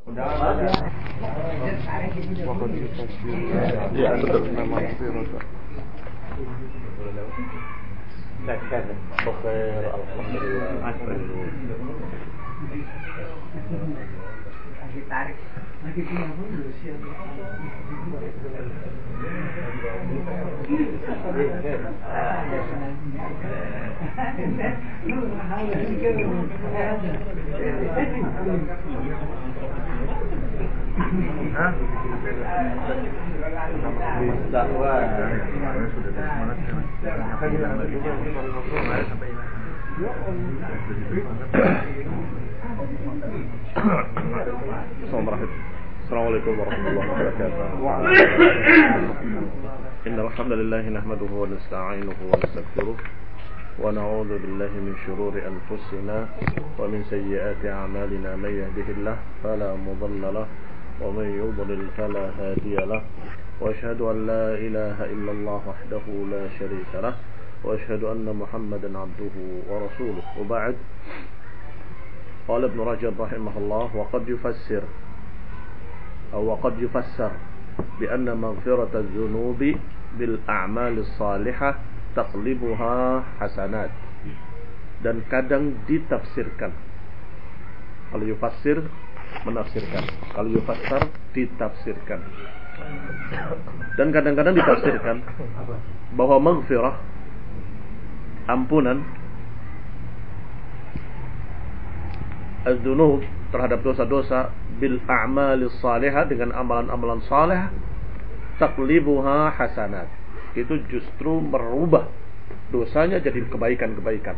Ya, betul. Nama Firasa. Bukhair, alhamdulillah. Tarik. Lagi punya apa dulu sih? Assalamualaikum warahmatullahi wabarakatuh. Innal hamdalillah nahmaduhu wa nasta'inuhu wa nastaghfiruh wa na'udzu billahi min shururi anfusina wa min sayyiati a'malina may yahdihillahu fala mudilla lahu wa man yudlil fala hadiya lahu wa ashhadu an la ilaha illallah wahdahu la sharika lahu wa ashhadu anna Muhammadan 'abduhu wa rasuluh. Wa ba'd. Qala Ibnu Rajab rahimahullah wa qad yufassir وقد يفسر بأن مغفرة الذنوب بالأعمال الصالحة تقلبها حسنات, dan kadang ditafsirkan. Kalau yufassir menafsirkan, kalau yufassar ditafsirkan, dan kadang-kadang ditafsirkan bahwa maghfirah, ampunan az-dzunub, terhadap dosa-dosa, bil a'malis salihah, dengan amalan-amalan saleh, taqlibuha hasanat, itu justru merubah dosanya jadi kebaikan-kebaikan.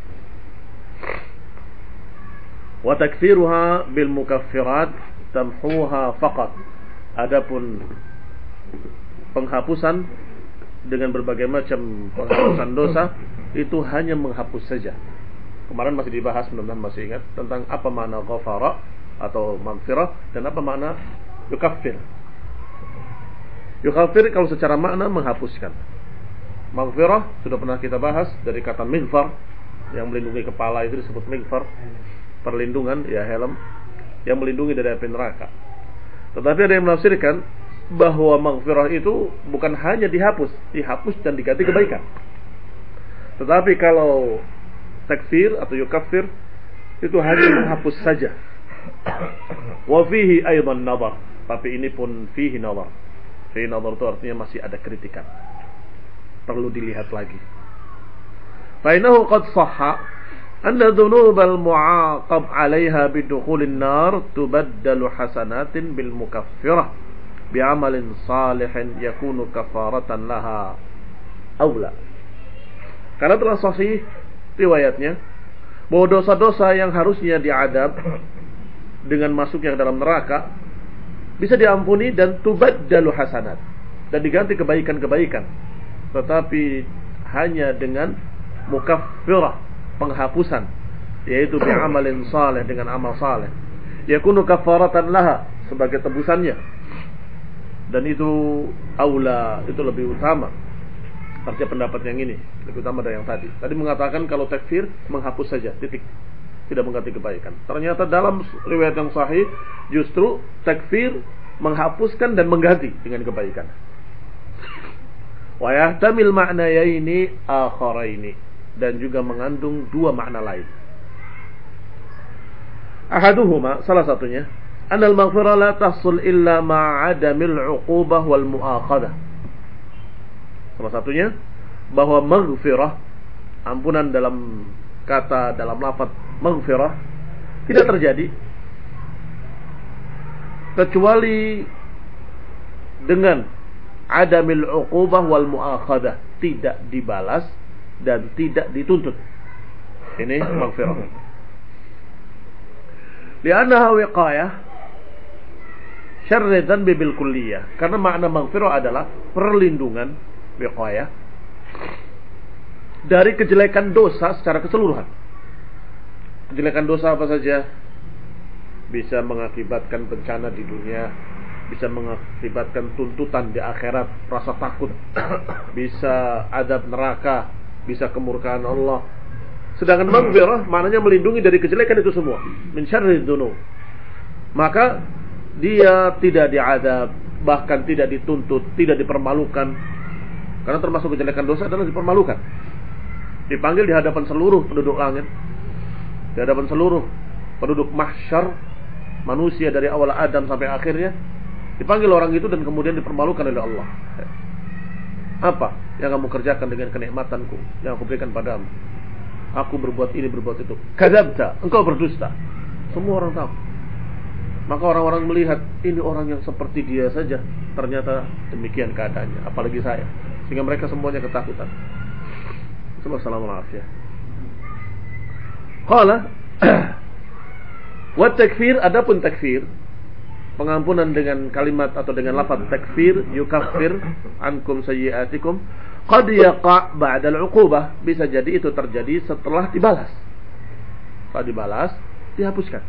Wa takfiruha bil mukaffirat tamhuha faqat, adapun penghapusan dengan berbagai macam penghapusan dosa itu hanya menghapus saja. Kemarin masih dibahas, mudah-mudahan masih ingat, tentang apa makna ghafara atau maghfirah dan apa makna yukaffir. Yukaffir kalau secara makna menghapuskan. Maghfirah sudah pernah kita bahas dari kata mighfar, yang melindungi kepala itu disebut mighfar, perlindungan, ya helm yang melindungi dari api neraka. Tetapi ada yang menafsirkan bahwa maghfirah itu bukan hanya dihapus dan diganti kebaikan. Tetapi kalau takfir atau yukaffir itu hanya menghapus saja. Wa fihi aidan nazar, tapi ini pun fihi nazar. Fihi nazar itu artinya masih ada kritikan, perlu dilihat lagi. Fa innahu qad sahha anna dhunubal mu'aqab 'alayha bidukhulin nar tubaddalu hasanatin bil mukaffirah bi'amalin salihin yakunu kafaratan laha aula. Karena telah sahih riwayatnya bahwa dosa-dosa yang harusnya diadab dengan masuknya ke dalam neraka bisa diampuni dan tubaddalu hasanat, dan diganti kebaikan-kebaikan, tetapi hanya dengan mukaffirah, penghapusan, yaitu bi'amalin salih, dengan amal saleh, yakunu kafaratan laha, sebagai tebusannya. Dan itu aula, itu lebih utama. Artinya pendapat yang ini lebih utama dari yang tadi. Tadi mengatakan kalau takfir menghapus saja, titik, tidak mengganti kebaikan. Ternyata dalam riwayat yang sahih justru takfir menghapuskan dan mengganti dengan kebaikan. Wa yahtamil ma'nayaini akharaini, dan juga mengandung dua makna lain. Ahaduhuma, salah satunya, anal maghfirah la tahsul illa ma'adamil 'uqubah wal mu'akhadah. Salah satunya bahwa maghfirah, ampunan dalam kata, dalam lafaz maghfirah, tidak terjadi kecuali dengan adamil uqubah wal mu'akhadah, tidak dibalas dan tidak dituntut. Ini maghfirah. Li'annaha wiqayah syarri dzanbi bil kulliyah, karena makna maghfirah adalah perlindungan, wiqayah, dari kejelekan dosa secara keseluruhan. Kejelekan dosa apa saja? Bisa mengakibatkan bencana di dunia, bisa mengakibatkan tuntutan di akhirat, rasa takut, bisa azab neraka, bisa kemurkaan Allah. Sedangkan maghfirah maknanya melindungi dari kejelekan itu semua, min syarri dzunub. maka dia tidak diazab, bahkan tidak dituntut, tidak dipermalukan. Karena termasuk kejelekan dosa adalah dipermalukan. Dipanggil di hadapan seluruh penduduk langit, di hadapan seluruh penduduk mahsyar, manusia dari awal Adam sampai akhirnya, dipanggil orang itu dan kemudian dipermalukan oleh Allah. Apa yang kamu kerjakan dengan kenikmatanku yang aku berikan padamu? Aku berbuat ini, berbuat itu. Kadzabta, engkau berdusta. Semua orang tahu. Maka orang-orang melihat ini orang yang seperti dia saja, ternyata demikian keadaannya, apalagi saya. Sehingga mereka semuanya ketakutan. Assalamualaikum. Qala wa takfir, adapun takfir, pengampunan dengan kalimat atau dengan lafaz takfir, yukaffir ankum sayyi'atikum, qad yaqa' ba'da al-'uqubah, bisa jadi itu terjadi setelah dibalas. Setelah dibalas, dihapuskan.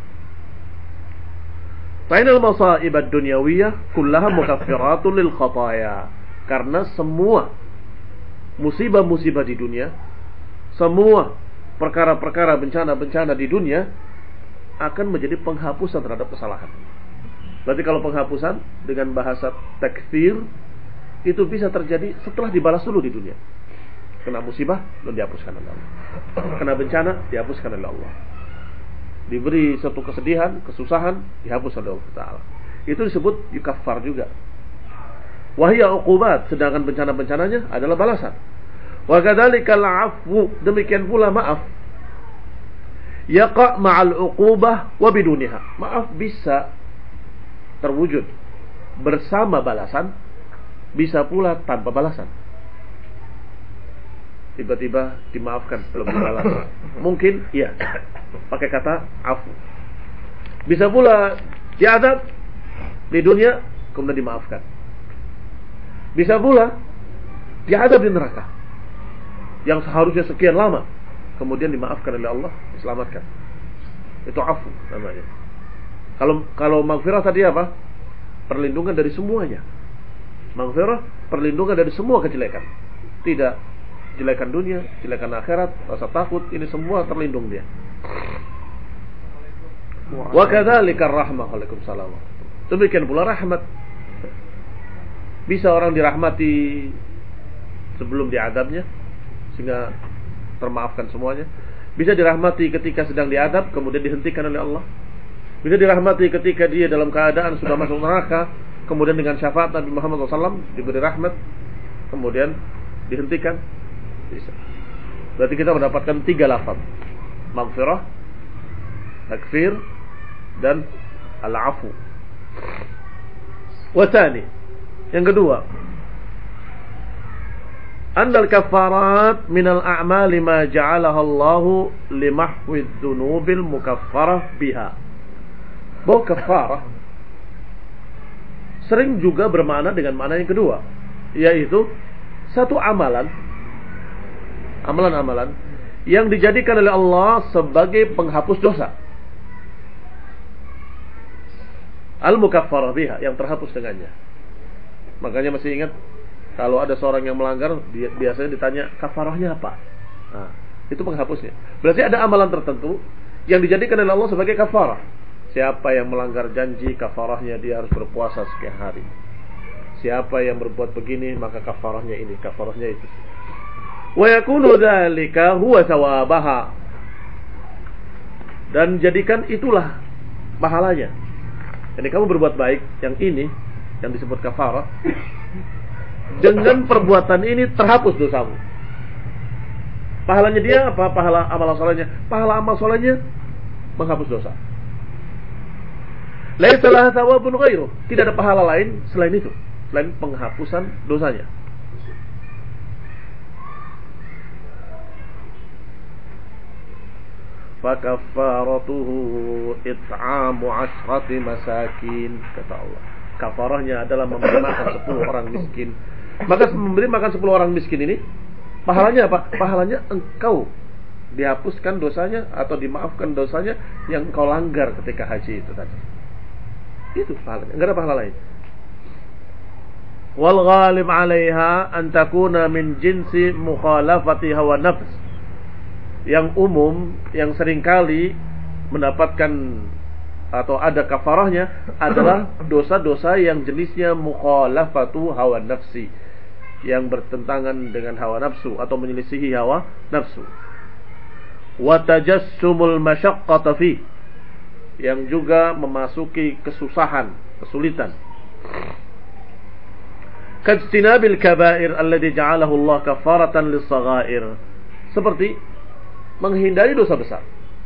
Fainal masa'ib ad-dunyawiyah kullaha mukaffiratun lil khataaya. Karena semua musibah-musibah di dunia, semua perkara-perkara bencana-bencana di dunia akan menjadi penghapusan terhadap kesalahan. Berarti kalau penghapusan dengan bahasa takfir itu bisa terjadi setelah dibalas dulu di dunia. Kena musibah, lalu dihapuskan oleh Allah. Kena bencana, dihapuskan oleh Allah. Diberi satu kesedihan, kesusahan, dihapus oleh Allah Ta'ala. Itu disebut yukaffar juga. Wahia uqubat, sedangkan bencana-bencananya adalah balasan. Wa kadzalikal 'afwu, demikian pula maaf. Yaqa' ma'al uqubah wa biduniha. Maaf bisa terwujud bersama balasan, bisa pula tanpa balasan. Tiba-tiba dimaafkan belum dibalas. Mungkin iya, pakai kata afu. Bisa pula diazab di dunia kemudian dimaafkan. Bisa pula diazab di neraka yang seharusnya sekian lama kemudian dimaafkan oleh Allah, diselamatkan. Itu afu namanya. Kalau maghfirah tadi apa? Perlindungan dari semuanya. Maghfirah perlindungan dari semua kejelekan. Tidak jelekan dunia, jelekan akhirat, rasa takut, ini semua terlindung dia. Wa kadzalika rahmah. Waalaikumsalam. Demikian pula rahmat. Bisa orang dirahmati sebelum diadabnya sehingga termaafkan semuanya. Bisa dirahmati ketika sedang diadab kemudian dihentikan oleh Allah. Bisa dirahmati ketika dia dalam keadaan sudah masuk neraka, kemudian dengan syafaat Nabi Muhammad SAW diberi rahmat, kemudian dihentikan. Bisa. Berarti kita mendapatkan 3 lafaz: maghfirah, takfir, dan al-afu. Watani, yang kedua, annal kafarat minal a'mali ma ja'alaha Allahu limahwi dzunubil mukaffarah biha. Bahwa kafarah sering juga bermakna dengan makna yang kedua, yaitu satu amalan yang dijadikan oleh Allah sebagai penghapus dosa. Al-mukaffarah biha, yang terhapus dengannya. Makanya masih ingat kalau ada seorang yang melanggar, biasanya ditanya kafarahnya apa? Nah, itu penghapusnya. Berarti ada amalan tertentu yang dijadikan oleh Allah sebagai kafarah. Siapa yang melanggar janji, kafarahnya dia harus berpuasa sekian hari. Siapa yang berbuat begini, maka kafarahnya ini, kafarahnya itu. Wa yakunu dzalika huwa thawabaha, dan jadikan itulah pahalanya. Jadi kamu berbuat baik, yang ini yang disebut kafarah, dengan perbuatan ini terhapus dosamu. Pahalanya dia apa? Pahala amal solehnya. Pahala amal solehnya menghapus dosa. Laisa laha thawabun ghairu, tidak ada pahala lain selain itu, selain penghapusan dosanya. Fakaffaratuhu it'amu 'ashrati masakin, kata Allah. Kafarahnya adalah memberi makan 10 orang miskin. Maka memberi makan 10 orang miskin ini pahalanya apa? Pahalanya engkau dihapuskan dosanya atau dimaafkan dosanya yang engkau langgar ketika haji itu tadi. Itu pahalanya, enggak ada pahala lain. Wal ghalib 'alaiha an takuna min jinsi mukhalafati hawa nafs. Yang umum, yang seringkali mendapatkan atau ada kafarahnya adalah dosa-dosa yang jenisnya mukhalafatu hawa nafsi, yang bertentangan dengan hawa nafsu atau menyelisihi hawa nafsu. Wa tajassumul masyaqqata fi, yang juga memasuki kesusahan, kesulitan. Kajtinabil kabair alladhi ja'alahu Allah kafaratan lis-saghair, seperti menghindari dosa besar.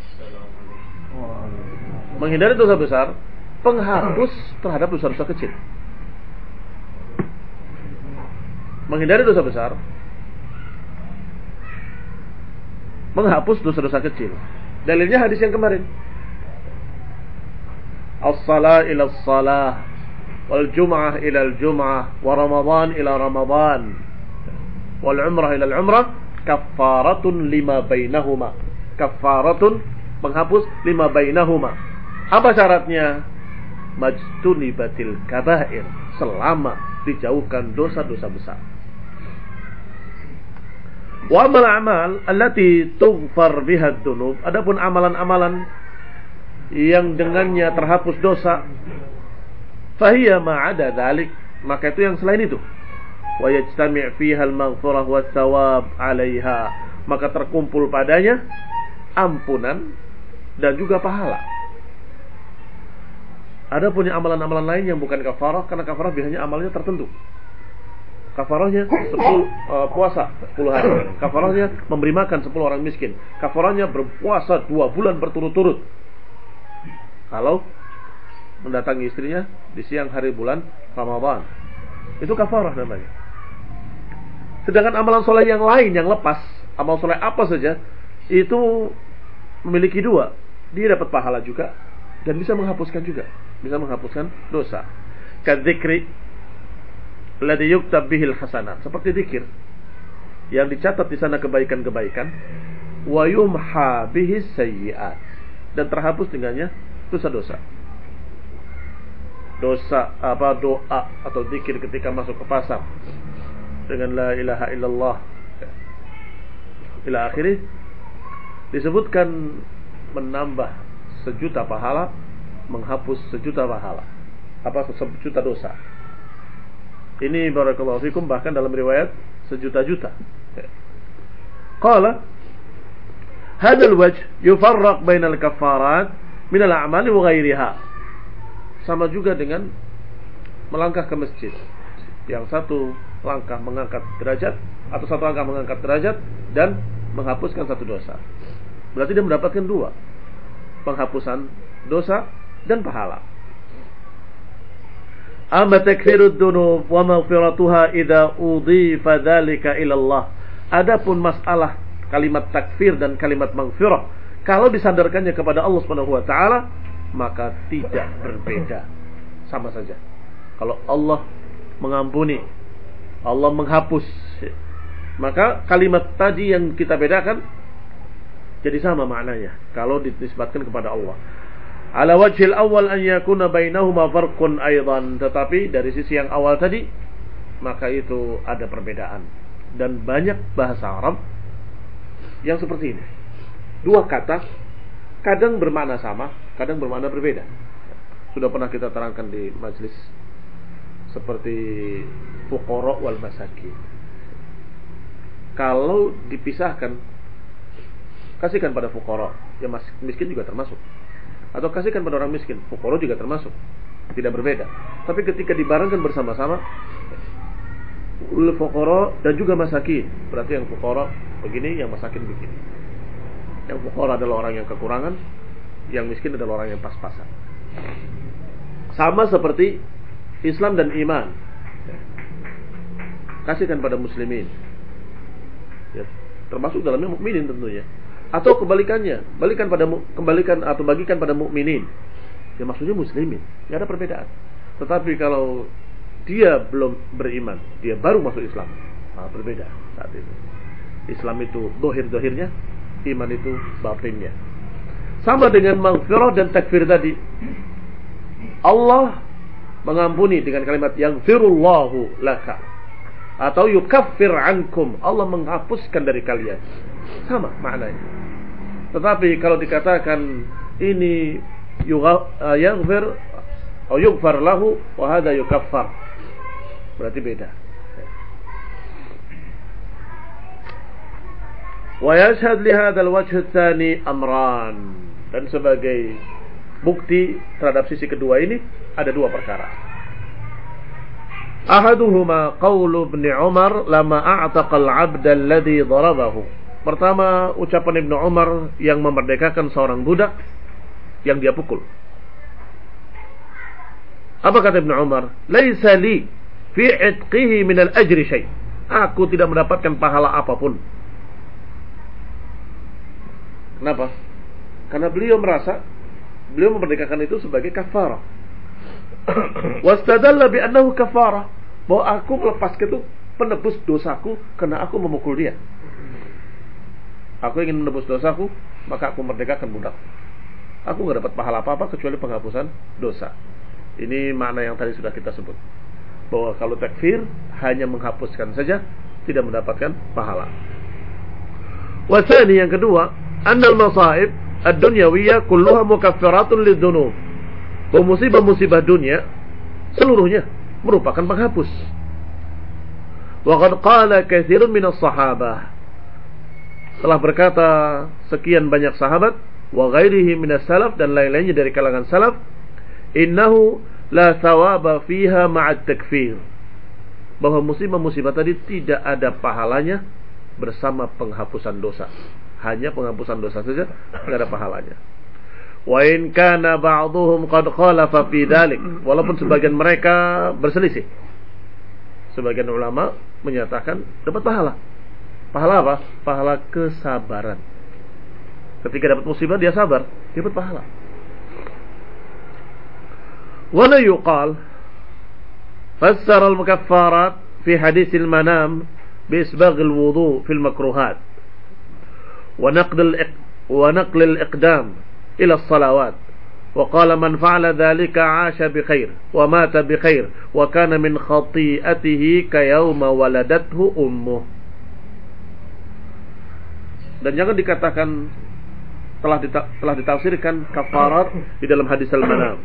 Menghindari dosa besar penghapus terhadap dosa-dosa kecil. Menghindari dosa besar menghapus dosa-dosa kecil. Dalilnya hadis yang kemarin. As-salah ila as-salah, wal jum'ah ila al-jum'ah, wa ramadan ila ramadan, wal umrah ila al-umrah, kaffaratun lima bainahuma. Kaffaratun, menghapus lima bainahuma. Apa syaratnya? Majtunibatil kabair, selama dijauhkan dosa-dosa besar. Wa amal allati tughfar biha ad-dunub, adapun amalan-amalan yang dengannya terhapus dosa, fahiya ma'ada dzalik, maka itu yang selain itu. Wa yajtami' fiha al-maghfirah wa thawab 'alaiha, maka terkumpul padanya ampunan dan juga pahala. Ada punya amalan-amalan lain yang bukan kafarah, karena kafarah biasanya amalnya tertentu. Kafarahnya puasa 10 hari. Kafarahnya memberi makan 10 orang miskin. Kafarahnya berpuasa 2 bulan berturut-turut kalau mendatangi istrinya di siang hari bulan Ramadan. Itu kafarah namanya. Sedangkan amalan soleh yang lain yang lepas, amal soleh apa saja, itu memiliki 2. Dia dapat pahala juga dan bisa menghapuskan juga, bisa menghapuskan dosa. Kadzikri alladhi yuktab bihil hasanat, seperti zikir yang dicatat di sana kebaikan-kebaikan, wa yumha bihis sayyi'at, dan terhapus dengannya dosa-dosa. Dosa apa, doa atau zikir ketika masuk ke pasar dengan la ilaha illallah ila akhirih, disebutkan menambah 1.000.000 pahala, menghapus 1.000.000 pahala, apa 1.000.000 dosa. Ini barakallahu fikum bahkan dalam riwayat 1.000.000. Qala hadzal wajh yufarraq bainal kaffarat minal a'mali wa ghairiha. Sama juga dengan melangkah ke masjid. Yang satu langkah mengangkat derajat, atau satu langkah mengangkat derajat dan menghapuskan 1 dosa. Berarti dia mendapatkan 2, penghapusan dosa dan pahala. Amma takfirud dunub wa maghfiratuha idza udhifa dzalika ila Allah. Adapun masalah kalimat takfir dan kalimat maghfirah, kalau disandarkannya kepada Allah Subhanahu wa taala, maka tidak berbeda, sama saja. Kalau Allah mengampuni, Allah menghapus, maka kalimat tadi yang kita bedakan jadi sama maknanya kalau dinisbatkan kepada Allah. Ala wajhil awal an yakuna bainahuma farqun aidan, tetapi dari sisi yang awal tadi maka itu ada perbedaan, dan banyak bahasa Arab yang seperti ini. 2 kata kadang bermakna sama, kadang bermakna berbeda. Sudah pernah kita terangkan di majelis, seperti fuqara wal masakin. Kalau dipisahkan, kasihkan pada fuqara, yang miskin juga termasuk, atau kasihkan pada orang miskin, fuqara juga termasuk, tidak berbeda. Tapi ketika dibarengkan bersama-sama, fuqara dan juga masakin, berarti yang fuqara begini, yang masakin begini. Yang fuqara adalah orang yang kekurangan, yang miskin adalah orang yang pas-pasan. Sama seperti Islam dan iman, kasihkan pada muslimin, ya, termasuk dalamnya mukminin tentunya. Atau kebalikannya, kembalikan atau bagikan pada mukminin, ya maksudnya muslimin, tidak ada perbedaan. Tetapi kalau dia belum beriman, dia baru masuk Islam, berbeda saat itu. Islam itu dohir-dohirnya, iman itu batinnya. Sama dengan maghfirah dan takfir tadi. Allah mengampuni dengan kalimat yaghfirullahu laka, atau yukaffir ankum, Allah menghapuskan dari kalian. Sama maknanya. Tetapi kalau dikatakan ini yaghfir atau yughfar lahu wa hadha yukaffar. Berarti beda. Wa yashhad li hadzal wajh tsani amran. Dan sebagai bukti terhadap sisi kedua ini ada dua perkara. Ahaduhuma qaulu Ibnu Umar lama a'taqal 'abda alladhi darabahu. Pertama, ucapan Ibnu Umar yang memerdekakan seorang budak yang dia pukul. Apa kata Ibnu Umar? Laisa li fi 'itqihi min al-ajri syai'. Aku tidak mendapatkan pahala apapun. Kenapa? Karena beliau merasa beliau memerdekakan itu sebagai kafarah. Wastadalla bi annahu kafarah, bahwa aku melepaskan itu penebus dosaku karena aku memukul dia. Aku ingin menebus dosaku, maka aku merdekakan budak. Aku enggak dapat pahala apa-apa kecuali penghapusan dosa. Ini makna yang tadi sudah kita sebut, bahwa kalau takfir hanya menghapuskan saja, tidak mendapatkan pahala. Wasani, yang kedua, annal masaib ad-dunyawiyah kulluha mukaffiratun lidunub. Musibah-musibah dunia seluruhnya merupakan penghapus. Wa qad qala katsirun minas sahabah, telah berkata sekian banyak sahabat, wa ghairihi minas salaf, dan lain-lainnya dari kalangan salaf, innahu la thawaba fiha ma'at takfir, bahwa musibah-musibah tadi tidak ada pahalanya bersama penghapusan dosa. Hanya penghapusan dosa saja, tidak ada pahalanya. Wa in kana ba'dhum qad khalafa fi dzalik, walaupun sebagian mereka berselisih. Sebagian ulama menyatakan dapat pahala. Pahala apa? Pahala kesabaran. Ketika dapat musibah dia sabar, dia dapat pahala. Wa la yuqal fassara al-mukaffarat fi hadits al-manam bi isbagh al-wudu fi al-makruhat wa naql al-iqdam ila as-salawat, wa qala man fa'ala dhalika 'asha bi khair wa mata bi khair wa kana min khati'atihi ka yawma waladathu ummuh. Dan jangan dikatakan telah ditafsirkan kafarat di dalam hadis al-manam.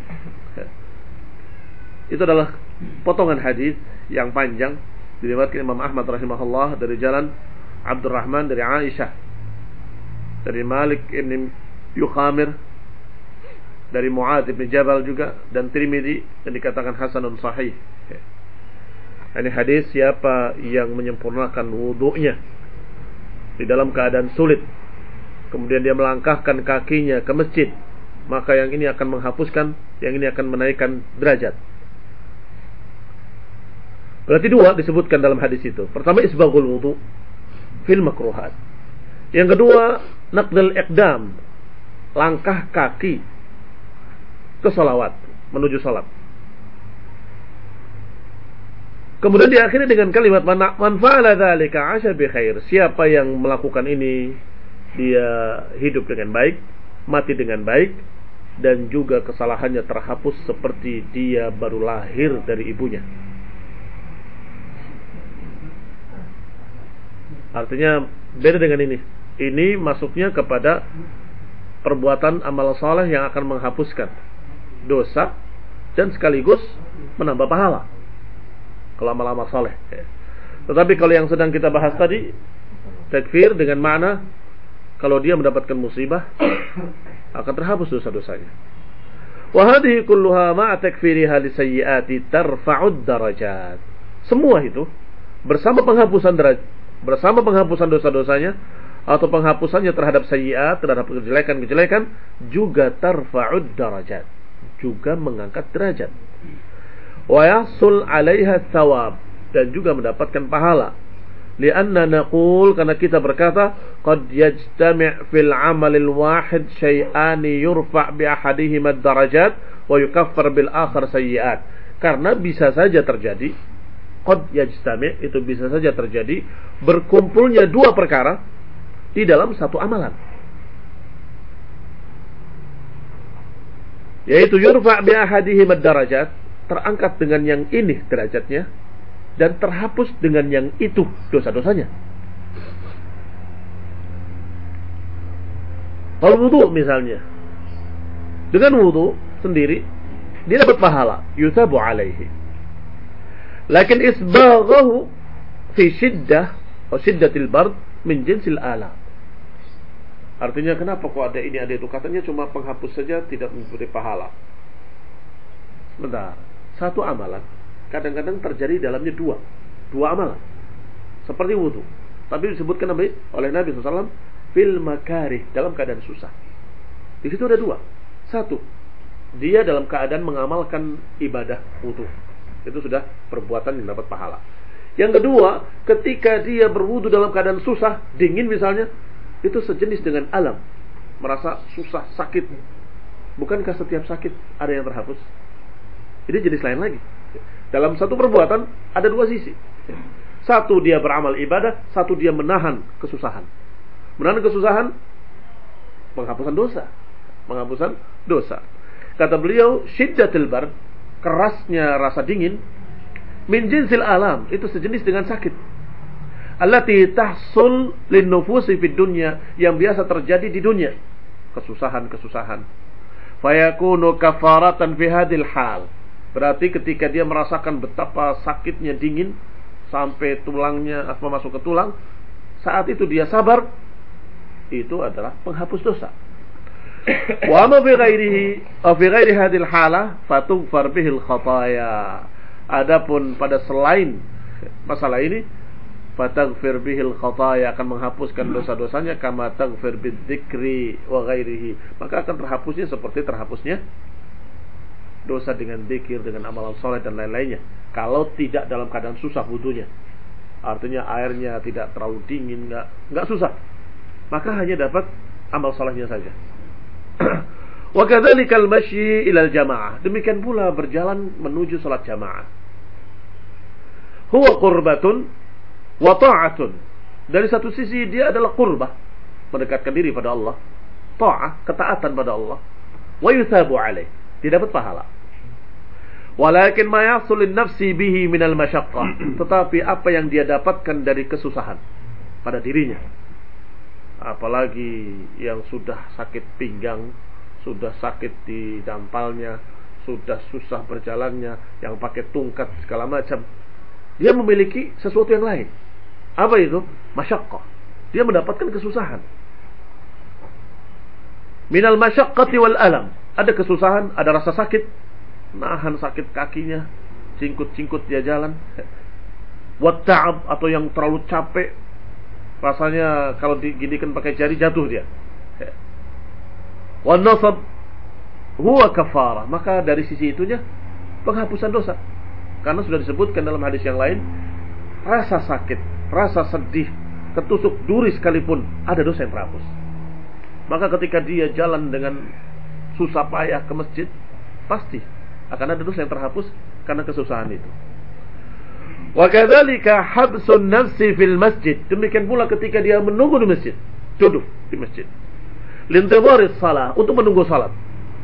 Itu adalah potongan hadis yang panjang diriwayatkan Imam Ahmad rahimahullah dari jalan Abdurrahman dari Aisyah, dari Malik ibn Yukhamir, dari Mu'adz bin Jabal juga, dan Tirmidzi, yang dikatakan hasanun sahih. Ini hadis siapa yang menyempurnakan wudunya di dalam keadaan sulit, kemudian dia melangkahkan kakinya ke masjid, maka yang ini akan menghapuskan, yang ini akan menaikkan derajat. Berarti dua disebutkan dalam hadis itu. Pertama, isbaghul wudu fil makruhat. Yang kedua, naqdul iqdam, langkah kaki ke salawat, menuju salat. Kemudian diakhiri dengan kalimat man fa'ala dzalika 'asha bi khair. Siapa yang melakukan ini, dia hidup dengan baik, mati dengan baik, dan juga kesalahannya terhapus seperti dia baru lahir dari ibunya. Artinya beda dengan ini. Ini masuknya kepada perbuatan amal saleh yang akan menghapuskan dosa dan sekaligus menambah pahala kalau amal-amal saleh. Tetapi kalau yang sedang kita bahas tadi, takfir dengan makna kalau dia mendapatkan musibah akan terhapus dosa-dosanya. Wa hadhihi kulluha ma'a takfiriha li sayyi'ati tarfa'ud darajat. Semua itu bersama penghapusan dosa-dosanya atau penghapusannya terhadap sayyi'at, terhadap kejelekan-kejelekan, juga tarfa'ud darajat, juga mengangkat derajat. Wa yahsul 'alaiha thawab, dan juga mendapatkan pahala. Lianna naqul, karena kita berkata, qad yajtami' fil 'amalil wahid syai'ani yurfa' bi ahadihima ad-darajat wa yukaffar bil akhar sayyi'at. Karena bisa saja terjadi, qad yajtami' itu bisa saja terjadi berkumpulnya dua perkara di dalam satu amalan, yaitu yurfa' bi ahadihim ad-darajat, terangkat dengan yang ini derajatnya, dan terhapus dengan yang itu dosa-dosanya. Kalau wudu misalnya, Dengan wudu sendiri dia dapat pahala, yusabu alaihi. Lakin isbaghahu fi shiddah atau shiddatil bard min jinsil alam. Artinya kenapa kok ada ini ada itu? Katanya cuma penghapus saja tidak memberi pahala. Sebentar, satu amalan kadang-kadang terjadi dalamnya dua amalan. Seperti wudu. Tapi disebutkan oleh Nabi SAW fil makarih, dalam keadaan susah. Di situ ada dua. Satu, dia dalam keadaan mengamalkan ibadah wudu. Itu sudah perbuatan yang dapat pahala. Yang kedua, ketika dia berwudu dalam keadaan susah, dingin misalnya, itu sejenis dengan alam, merasa susah, sakit. Bukankah setiap sakit ada yang terhapus? Ini jenis lain lagi. Dalam satu perbuatan ada dua sisi. Satu dia beramal ibadah, satu dia menahan kesusahan. Menahan kesusahan, penghapusan dosa. Penghapusan dosa. Kata beliau, syiddatul bard, kerasnya rasa dingin, min jinsil alam, itu sejenis dengan sakit. Allati tahsul lin nufusi fid dunya, yang biasa terjadi di dunia, kesusahan-kesusahan. Fayakunu kafaratan fi hadhil hal. Berarti ketika dia merasakan betapa sakitnya dingin sampai tulangnya masuk ke tulang, saat itu dia sabar, itu adalah penghapus dosa. Wa ma fi ghairihi aw fi ghairi hadhil halah fatughfar bihil khataya. Adapun pada selain masalah ini, fataghfir bihil khataya, akan menghapuskan dosa-dosanya kama taghfir bidzikri wa ghairihi, maka akan terhapusnya seperti terhapusnya dosa dengan zikir, dengan amalan saleh dan lain-lainnya. Kalau tidak dalam keadaan susah wudunya, artinya airnya tidak terlalu dingin, enggak susah, maka hanya dapat amal salehnya saja. Wa kadzalikal masyi ilal jamaah, demikian pula berjalan menuju salat jamaah. Huwa qurbatun wa ta'atun. Dari satu sisi dia adalah qurbah, mendekatkan diri pada Allah, ta'ah, ketaatan pada Allah, wa yuthabu alaih, dia dapat pahala. Walakin ma yasul nafsi bihi minal masyaqqah, tetapi apa yang dia dapatkan dari kesusahan pada dirinya, apalagi yang sudah sakit pinggang, sudah sakit di dampalnya, sudah susah berjalannya, yang pakai tungkat segala macam, dia memiliki sesuatu yang lain. Apa itu? Masyaqqah. Dia mendapatkan kesusahan. Minal masyaqqati wal alam. Ada kesusahan, ada rasa sakit, nahan sakit kakinya, cingkut-cingkut dia jalan. Wat ta'ab, atau yang terlalu capek, rasanya kalau diginikan pakai jari jatuh dia. Wan nasab huwa kafarah, maka dari sisi itunya penghapusan dosa. Karena sudah disebutkan dalam hadis yang lain, rasa sakit, rasa sedih, ketusuk duri sekalipun ada dosa yang terhapus. Maka ketika dia jalan dengan susah payah ke masjid, pasti akan ada dosa yang terhapus karena kesusahan itu. Wa kadzalika habsun nafsi fil masjid, demikian pula ketika dia menunggu di masjid, duduk di masjid, lintidharis salah, untuk menunggu salat.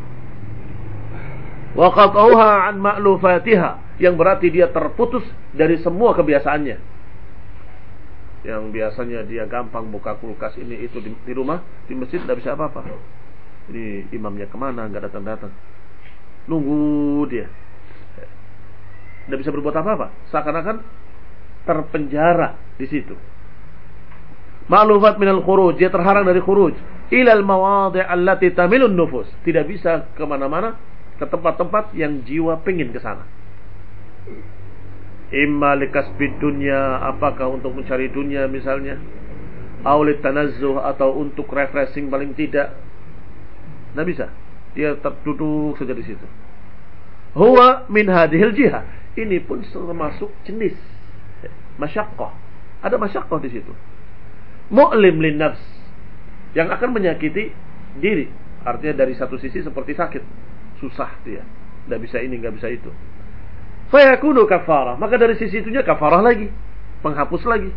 Wa qat'uha an ma'lufatiha, yang berarti dia terputus dari semua kebiasaannya. Yang biasanya dia gampang buka kulkas ini itu di rumah, di masjid tidak bisa apa-apa. Ini imamnya kemana, nggak datang-datang, nunggu dia, tidak bisa berbuat apa-apa, seakan-akan terpenjara di situ. Ma'lufat minal khuruj, dia terhalang dari khuruj ilal mawadhi' allati tamilun nufus, tidak bisa kemana-mana, ke tempat-tempat yang jiwa pengen ke sana. Imma likasbid dunya, apakah untuk mencari dunia misalnya, aulit tanazzuh, atau untuk refreshing paling tidak. Tidak bisa, dia terduduk saja di situ. Huwa min hadhil jihah, ini pun termasuk jenis masyaqqah. Ada masyaqqah di situ. Mu'lim lin nafs, yang akan menyakiti diri. Artinya dari satu sisi seperti sakit, susah dia, tidak bisa ini, nggak bisa itu. Fayakunu kafarah, maka dari sisi itunya kafarah lagi, penghapus lagi.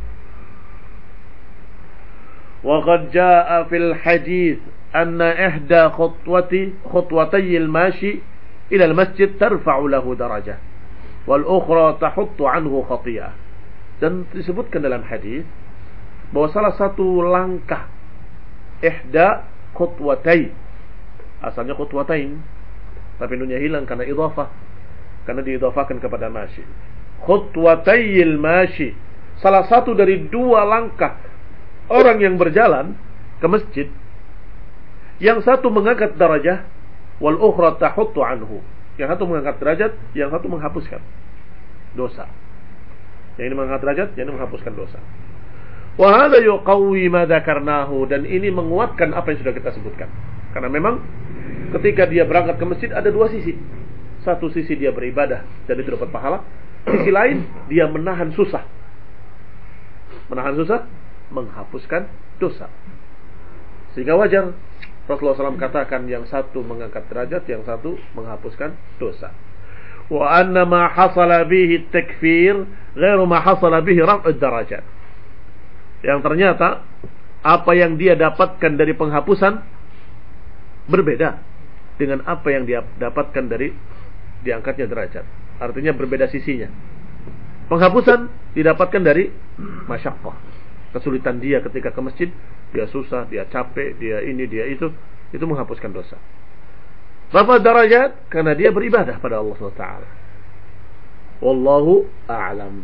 Wa qad jaa fil hadits anna ihda khutwatay al-mashi ila al-masjid tarfa'u lahu darajah wal ukhra tahuttu anhu khati'ah. Dan disebutkan dalam hadis bahwa salah satu langkah ihda khutwatay, Asalnya khutwatain, tapi nunnya hilang karena idhafah, karena diidhafahkan kepada mashi. Khutwatayil mashi, salah satu dari dua langkah orang yang berjalan ke masjid. Yang satu mengangkat darajah, wal ukhra tahuttu anhu. Yang satu mengangkat derajat, yang satu menghapuskan dosa. Yang ini mengangkat derajat, yang ini menghapuskan dosa. Wa hadza yuqawwi ma dzakarnahu, dan ini menguatkan apa yang sudah kita sebutkan. Karena memang ketika dia berangkat ke masjid ada dua sisi. Satu sisi dia beribadah dan itu dapat pahala. Sisi lain dia menahan susah. Menahan susah menghapuskan dosa. Sehingga wajar Rasulullah SAW katakan yang satu mengangkat derajat, yang satu menghapuskan dosa. Wa anna ma hasala bihi takfir ghairu ma hasala bihi raf'ud darajat. Yang ternyata apa yang dia dapatkan dari penghapusan berbeda dengan apa yang dia dapatkan dari diangkatnya derajat. Artinya berbeda sisinya. Penghapusan didapatkan dari masyaqqah, kesulitan dia ketika ke masjid, dia susah, dia capek, dia ini, dia itu menghapuskan dosa. Rafa darajat karena dia beribadah pada Allah SWT. Wallahu a'lam.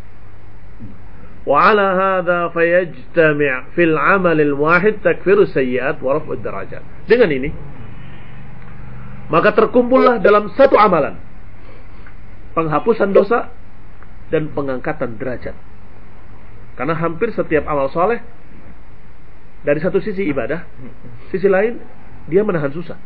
Wa ala hadha fayajtami' fil 'amal al-wahid takfiru sayyi'at wa raf'ud darajat. Dengan ini maka terkumpullah dalam satu amalan penghapusan dosa dan pengangkatan derajat. Karena hampir setiap amal soleh dari satu sisi ibadah, sisi lain dia menahan susah.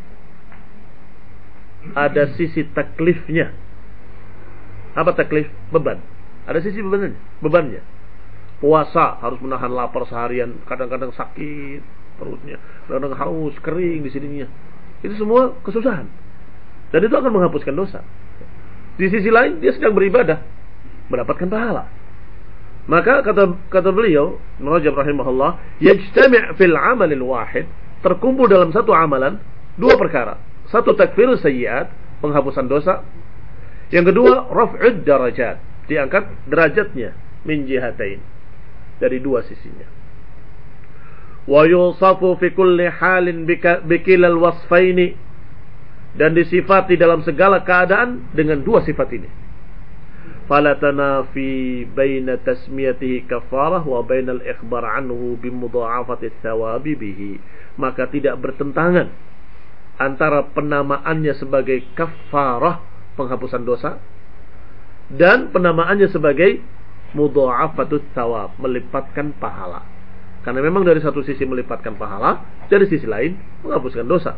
Ada sisi taklifnya. Apa taklif? Beban. Ada sisi bebannya. Puasa harus menahan lapar seharian, kadang-kadang sakit perutnya, kadang-kadang haus, kering di sininya. Itu semua kesusahan. Dan itu akan menghapuskan dosa. Di sisi lain dia sedang beribadah, mendapatkan pahala. Maka kata beliau, Rajab rahimahullah, yajtami' fil 'amalil wahid, terkumpul dalam satu amalan dua perkara. Satu takfirus sayyi'at, penghapusan dosa. Yang kedua raf'ud darajat, diangkat derajatnya min jihatain, dari dua sisinya. Wa yusafu fi kulli halin bikilal wasfaini, dan disifati dalam segala keadaan dengan dua sifat ini. Fala tanafi baina tasmiyatihi kafarah wa bainal ikhbar anhu bimudha'afati thawabi bihi, maka tidak bertentangan antara penamaannya sebagai kafarah, penghapusan dosa, dan penamaannya sebagai mudha'afatut thawab, melipatkan pahala. Karena memang dari satu sisi melipatkan pahala, dari sisi lain menghapuskan dosa.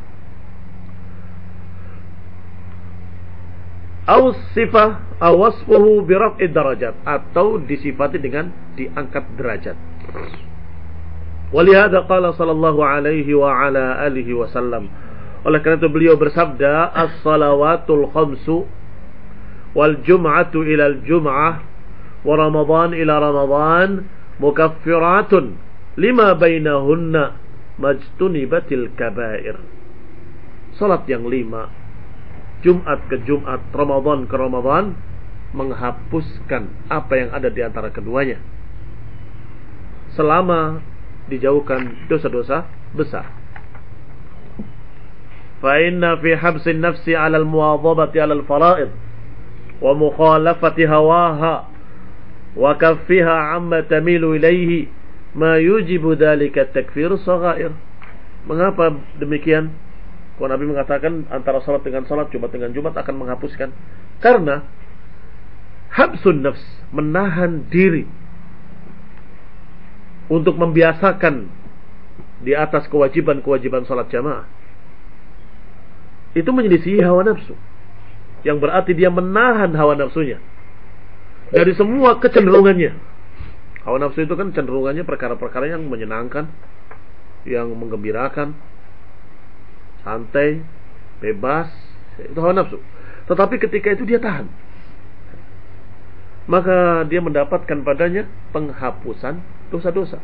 Aw sifah aw wasfuhu bi raf'id darajat, atau disifati dengan diangkat derajat. Walihada qala sallallahu alaihi wa ala alihi wasallam, oleh karena itu beliau bersabda, as-salawatul khamsu wal jum'atu ila al-jum'ah wa ramadan ila ramadan mukaffiratun lima bainahunna majtunibatil kabair. Salat yang 5, Jumat ke Jumat, Ramadan ke Ramadan, menghapuskan apa yang ada di antara keduanya, selama dijauhkan dosa-dosa besar. Fa inna fi habsin nafsi 'ala al-muwadhabati 'ala al-fara'id wa mukhalafati hawaha wa kaffiha 'amma tamilu ilayhi ma yujibu dhalika takfir saghair. Mengapa demikian? Kalau Nabi mengatakan antara salat dengan salat, Jumat dengan Jumat akan menghapuskan. Karena habsun nafs, menahan diri untuk membiasakan di atas kewajiban-kewajiban salat jamaah, itu menyelisihi hawa nafsu, yang berarti dia menahan hawa nafsunya dari semua kecenderungannya. Hawa nafsu itu kan cenderungannya perkara-perkara yang menyenangkan, yang menggembirakan, santai, bebas, itu hawa nafsu. Tetapi ketika itu dia tahan, maka dia mendapatkan padanya penghapusan dosa-dosa.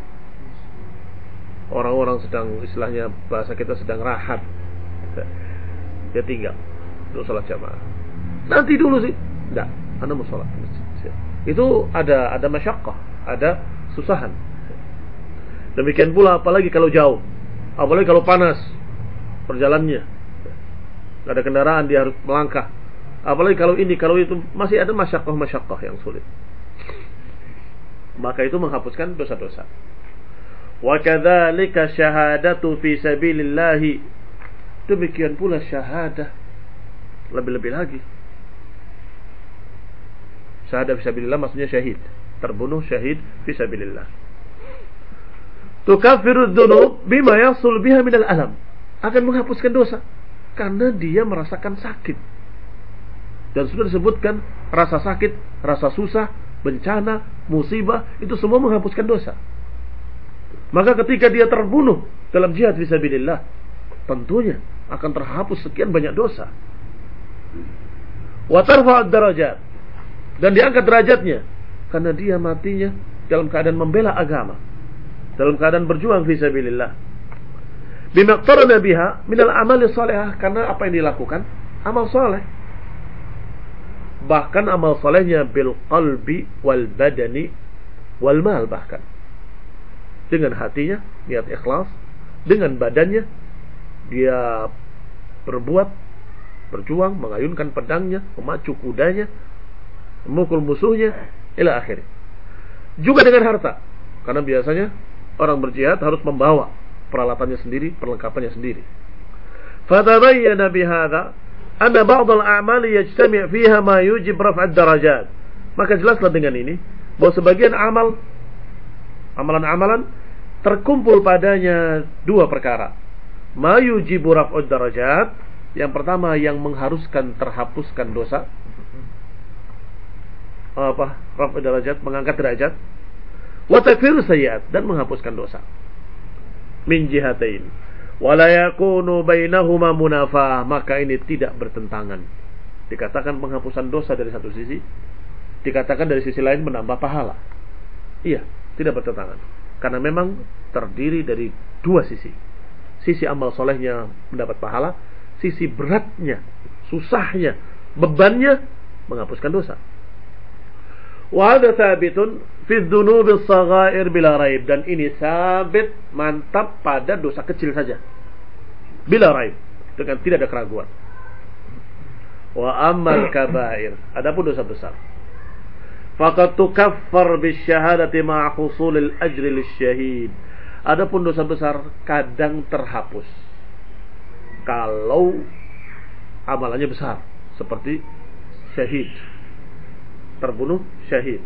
Orang-orang sedang, istilahnya bahasa kita sedang rahat, dia tinggal untuk sholat jamaah. Nanti dulu sih, enggak, anda mau sholat di masjid. Itu ada masyaqqah, ada susahan. Demikian pula apalagi kalau jauh, apalagi kalau panas, perjalanannya. Gak ada kendaraan, dia harus melangkah. Apalagi kalau ini, kalau itu, masih ada masyaqqah yang sulit. Maka itu menghapuskan dosa-dosa. Wa kadzalika syahadatu fi sabilillah. Demikian pula syahadah. Lebih-lebih lagi. Syahadah fi sabilillah maksudnya syahid. Terbunuh syahid fi sabilillah. Tukaffiru dzunub bima yasul biha minal alam. Akan menghapuskan dosa karena dia merasakan sakit. Dan sudah disebutkan rasa sakit, rasa susah, bencana, musibah, itu semua menghapuskan dosa. Maka ketika dia terbunuh dalam jihad fisabilillah, tentunya akan terhapus sekian banyak dosa. Wa tarfa'ud darajat, dan diangkat derajatnya karena dia matinya dalam keadaan membela agama, dalam keadaan berjuang fisabilillah. Bima qarana biha minal amali shalihah, karena apa yang dilakukan amal saleh. Bahkan amal salehnya bil qalbi wal badani wal mal, bahkan dengan hatinya niat ikhlas, dengan badannya dia berbuat, berjuang, mengayunkan pedangnya, memacu kudanya, memukul musuhnya, ila akhir. Juga dengan harta, karena biasanya orang berjihad harus membawa peralatannya sendiri, perlengkapannya sendiri. Fatabayyana bihadza anna ba'd al-a'mali yajtami' fiha ma yujib raf' ad-darajat. Maka jelaslah dengan ini bahwa sebagian amalan-amalan terkumpul padanya dua perkara. Ma yujibu raf' ad-darajat, yang pertama yang mengharuskan terhapuskan dosa. Raf' ad-darajat, mengangkat derajat. Wa takfiru sayyi'at, dan menghapuskan dosa. Min jihatain. Wala yakunu bainahuma munafah, maka ini tidak bertentangan. Dikatakan penghapusan dosa dari satu sisi, dikatakan dari sisi lain menambah pahala. Iya, tidak bertentangan. Karena memang terdiri dari dua sisi. Sisi amal solehnya mendapat pahala, sisi beratnya, susahnya, bebannya menghapuskan dosa. Wa hadza thabitun fi dzunubis saghair bila raib, dan ini sabit, mantap pada dosa kecil saja. Bila raib, dengan tidak ada keraguan. Wa ammal kabair, adapun dosa besar, faqad tukaffar bisyahadati ma'a husulil ajri lisyahid. Adapun dosa besar kadang terhapus kalau amalannya besar, seperti syahid, terbunuh syahid.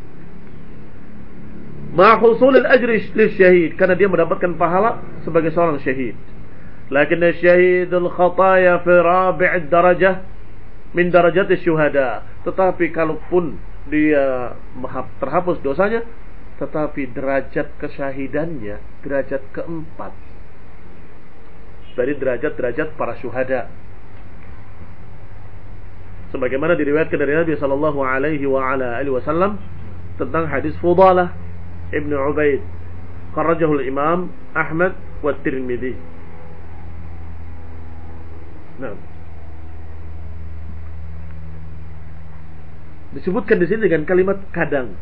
Ma husulil ajri lisyahid, karena dia mendapatkan pahala sebagai seorang syahid. Lakin syahidul khataya fi rabi'id darajah min darajati syuhada. Tetapi kalaupun dia terhapus dosanya, tetapi derajat kesyahidannya derajat keempat dari derajat-derajat para syuhada. Sebagaimana diriwayatkan dari Nabi sallallahu alaihi wa ala alihi wasallam tentang hadis Fudalah Ibn Ubaid, kharrajahu al-Imam Ahmad wa Tirmidzi. Nah, disebutkan di sini dengan kalimat kadang.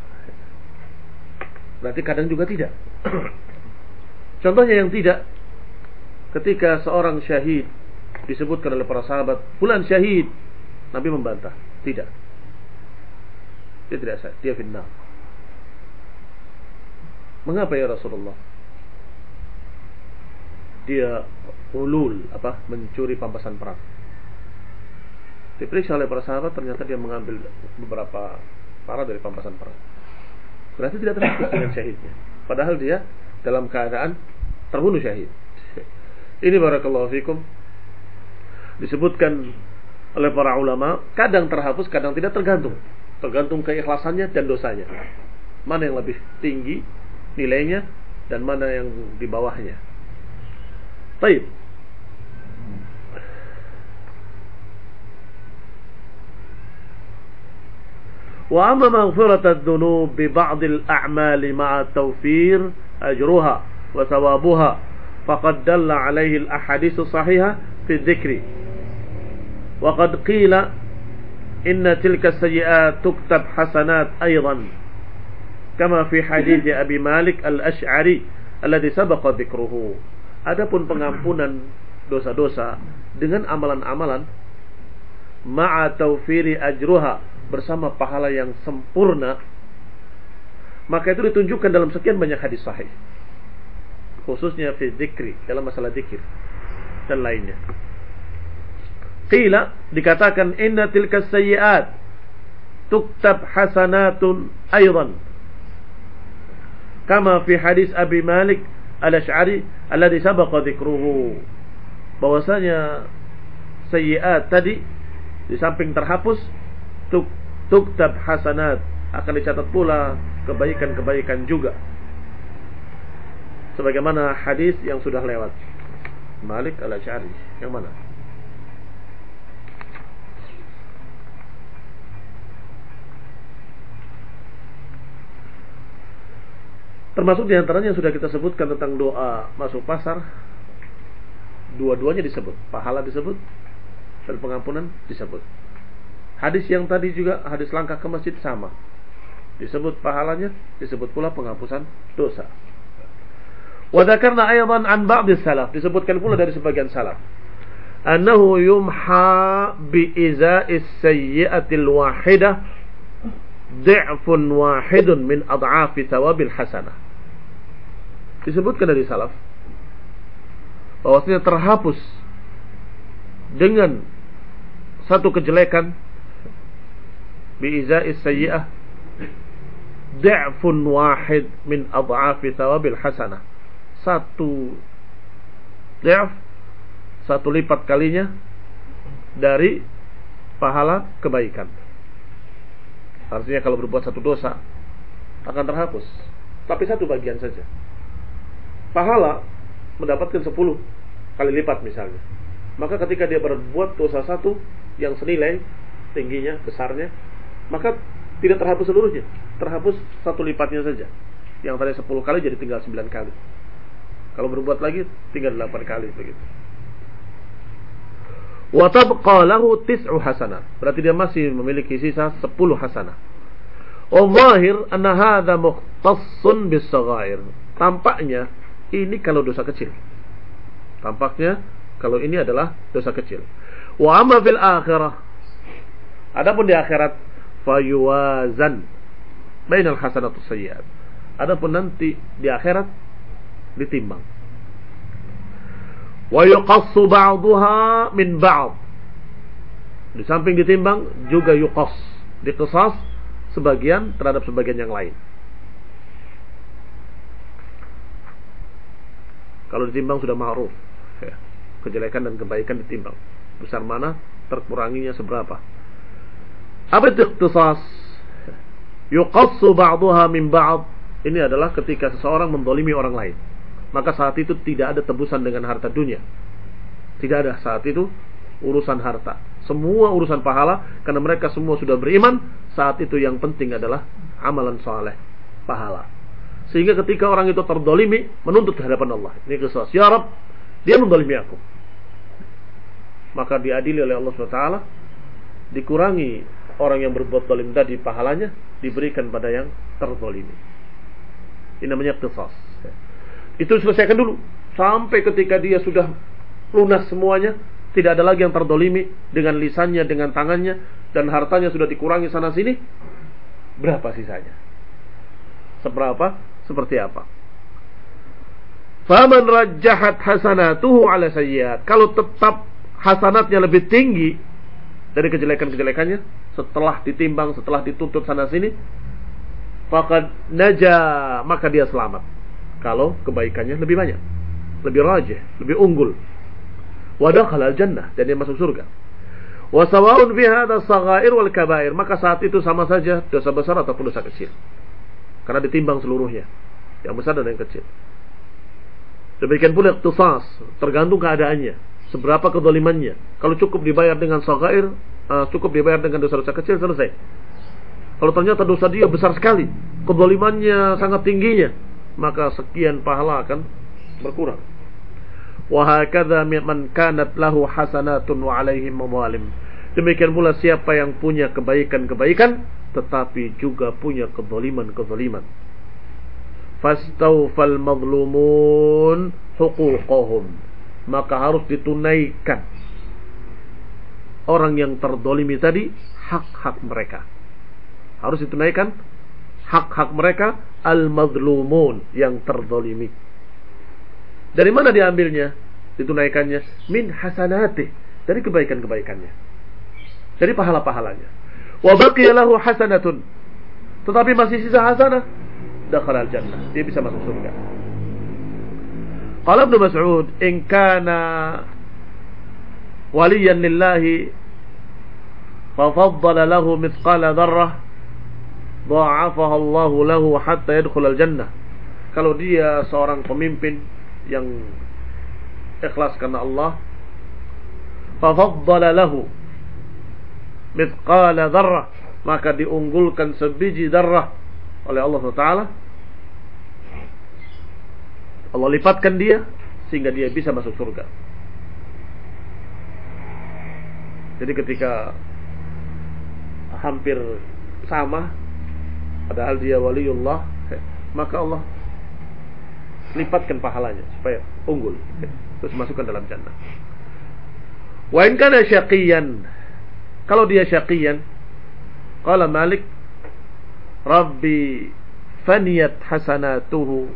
Berarti kadang juga tidak. Contohnya yang tidak, ketika seorang syahid disebutkan oleh para sahabat, fulan syahid, Nabi membantah, tidak. Dia tidak sah, dia finnar. Mengapa ya Rasulullah? Dia ulul, mencuri pampasan perang. Diperiksa oleh para sahabat, ternyata dia mengambil beberapa parah dari pampasan perang. Berarti tidak terhapus dengan syahidnya, padahal dia dalam keadaan terbunuh syahid. Ini barakallahu fikum disebutkan oleh para ulama, kadang terhapus, kadang tidak, tergantung keikhlasannya dan dosanya. Mana yang lebih tinggi nilainya dan mana yang di bawahnya. Baik. Wa amma maghfirat adh-dhunub bi ba'd al-a'mal ma'a tawfir ajruha wa thawabuha faqad dalla 'alayhi al-ahadits as-sahihah fi adh-dhikri. Wa qad qila inna tilka as-sayyi'at tuktab hasanat aydan kama fi hadits Abi Malik al-Asy'ari alladhi sabaqa dhikruhu. Adapun pengampunan dosa-dosa dengan amalan-amalan ma'a tawfiri ajruha, bersama pahala yang sempurna, maka itu ditunjukkan dalam sekian banyak hadis sahih, khususnya fi dzikri, dalam masalah dzikir dan lainnya. Qila, dikatakan inna tilka sayyi'at tuktab hasanatun aydan, kama fi hadis Abi Malik Al-Asy'ari alladhi sabaqa dzikruhu, bahwasanya sayyi'at tadi di samping terhapus, tuktab hasanat, akan dicatat pula kebaikan-kebaikan juga, sebagaimana hadis yang sudah lewat. Malik Al-Asy'ari yang mana? Termasuk diantaranya yang sudah kita sebutkan tentang doa masuk pasar, dua-duanya disebut, pahala disebut dan pengampunan disebut. Hadis yang tadi juga, hadis langkah ke masjid, sama, disebut pahalanya, disebut pula penghapusan dosa. Wa dzakarna aidan an ba'd salaf, disebutkan pula dari sebagian salaf, annahu yumha bi iza'is sayyi'atil wahidah di'fun wahidun min ad'afi thawabil hasanah. Disebutkan dari salaf bahwasanya terhapus dengan satu kejelekan, bi'iza'is sayyi'ah di'fun wahid min ad'afi thawabil hasanah, satu di'af, satu lipat kalinya dari pahala kebaikan. Artinya kalau berbuat satu dosa akan terhapus, tapi satu bagian saja. Pahala mendapatkan 10 kali lipat misalnya. Maka ketika dia berbuat dosa satu yang senilai tingginya, besarnya, maka tidak terhapus seluruhnya, terhapus satu lipatnya saja. Yang tadi 10 kali jadi tinggal 9 kali. Kalau berbuat lagi tinggal 8 kali begitu. Wa tabqa lahu 9 hasanah, berarti dia masih memiliki sisa 10 hasanah. Wal-zahir anna hadza mukhtassun bis-saghair. Tampaknya ini kalau dosa kecil. Tampaknya kalau ini adalah dosa kecil. Wa amma fil akhirah, adapun di akhirat, fayuwazan bainal hasanatus sayyi'at. Adapun nanti di akhirat ditimbang. Wa yuqassu ba'daha min ba'd. Di samping ditimbang juga yuqass, diqisas sebagian terhadap sebagian yang lain. Kalau ditimbang sudah ma'ruf, ya, kejelekan dan kebaikan ditimbang, besar mana, terkuranginya seberapa. Apa itu ikhtisas? Yuqassu ba'daha min ba'd. Ini adalah ketika seseorang menzalimi orang lain, maka saat itu tidak ada tebusan dengan harta dunia. Tidak ada saat itu urusan harta. Semua urusan pahala, karena mereka semua sudah beriman. Saat itu yang penting adalah amalan saleh, pahala. Sehingga ketika orang itu terdolimi, menuntut di hadapan Allah, ini qisas, ya Rabb, dia mendolimi aku, maka diadili oleh Allah SWT, dikurangi orang yang berbuat dolim tadi pahalanya, diberikan pada yang terdolimi. Ini namanya qisas. Itu selesaikan dulu, sampai ketika dia sudah lunas semuanya, tidak ada lagi yang terdolimi dengan lisannya, dengan tangannya, dan hartanya sudah dikurangi sana sini. Berapa sisanya? Seberapa? Seperti apa? Faman rajjahat hasanatuhu ala sayyiat. Kalau tetap hasanatnya lebih tinggi dari kejelekan-kejelekannya, setelah ditimbang, setelah dituntut sana sini, faqad naja, maka dia selamat. Kalau kebaikannya lebih banyak, lebih rajih, lebih unggul. Wa dakhala al-jannah, dan dia masuk surga. Wa sawa'un fi hadha as-saghair wal kabair, maka saat itu sama saja dosa besar ataupun dosa kecil, karena ditimbang seluruhnya, yang besar dan yang kecil. Demikian pula ikhtisas, tergantung keadaannya, seberapa kezalimannya. Kalau cukup dibayar dengan saghair, cukup dibayar dengan dosa-dosa kecil, selesai. Kalau ternyata dosa dia besar sekali, kezalimannya sangat tingginya, maka sekian pahala akan berkurang. Wa hakadha man kanat lahu hasanatun wa alaihi mazalim. Demikian pula siapa yang punya kebaikan-kebaikan tetapi juga punya kezaliman-kezaliman. Fastawfal mazlumun huquqahum, maka harus ditunaikan orang yang terdolimi tadi hak-hak mereka. Harus ditunaikan hak-hak mereka, al-mazlumun, yang terdolimi. Dari mana diambilnya? Ditunaikannya min hasanatih, dari kebaikan-kebaikannya, dari pahala-pahalanya. Wa baqiya lahu hasanatun, tetapi masih sisa hasanah, dakhala al-jannah, dia bisa masuk surga. Qala Ibnu Mas'ud, in kana waliyan lillahi fa faddala lahu mithqala dzarrah dha'afaha Allah lahu hatta yadkhul al-jannah. Kalau dia seorang pemimpin yang ikhlas karena Allah, fa faddala lahu mithqala dzarrah, maka diunggulkan sebiji dzarrah oleh Allah Taala. Allah lipatkan dia sehingga dia bisa masuk surga. Jadi ketika hampir sama, padahal dia waliullah, maka Allah lipatkan pahalanya supaya unggul, terus masukkan dalam jannah. Wa in kana syaqiyan, kalau dia syaqiyan, qala Malik, Rabbi faniyat hasanatuhu,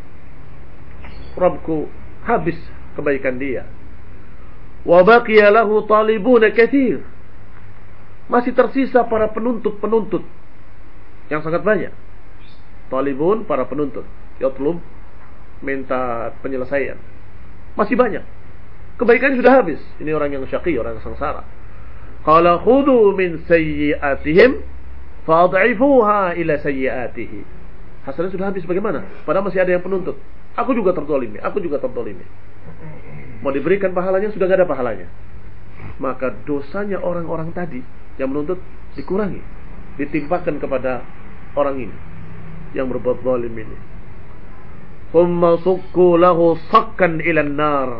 Rabbku habis kebaikan dia. Wa baqiya lahu talibuna katsir, masih tersisa para penuntut-penuntut yang sangat banyak. Talibun, para penuntut, yatlub, minta penyelesaian, masih banyak. Kebaikan sudah habis. Ini orang yang syaqi, orang yang sengsara. Qala khudhu min sayyi'atihim fa'ad'ifuha ila sayyi'atihi. Hasanah sudah habis, bagaimana? Padahal masih ada yang penuntut. Aku juga terdolimi, aku juga terdolimi. Mau diberikan pahalanya, sudah gak ada pahalanya. Maka dosanya orang-orang tadi yang menuntut dikurangi, ditimpakan kepada orang ini yang berbuat zalim ini. Thumma sukku lahu sakkan ilan nar,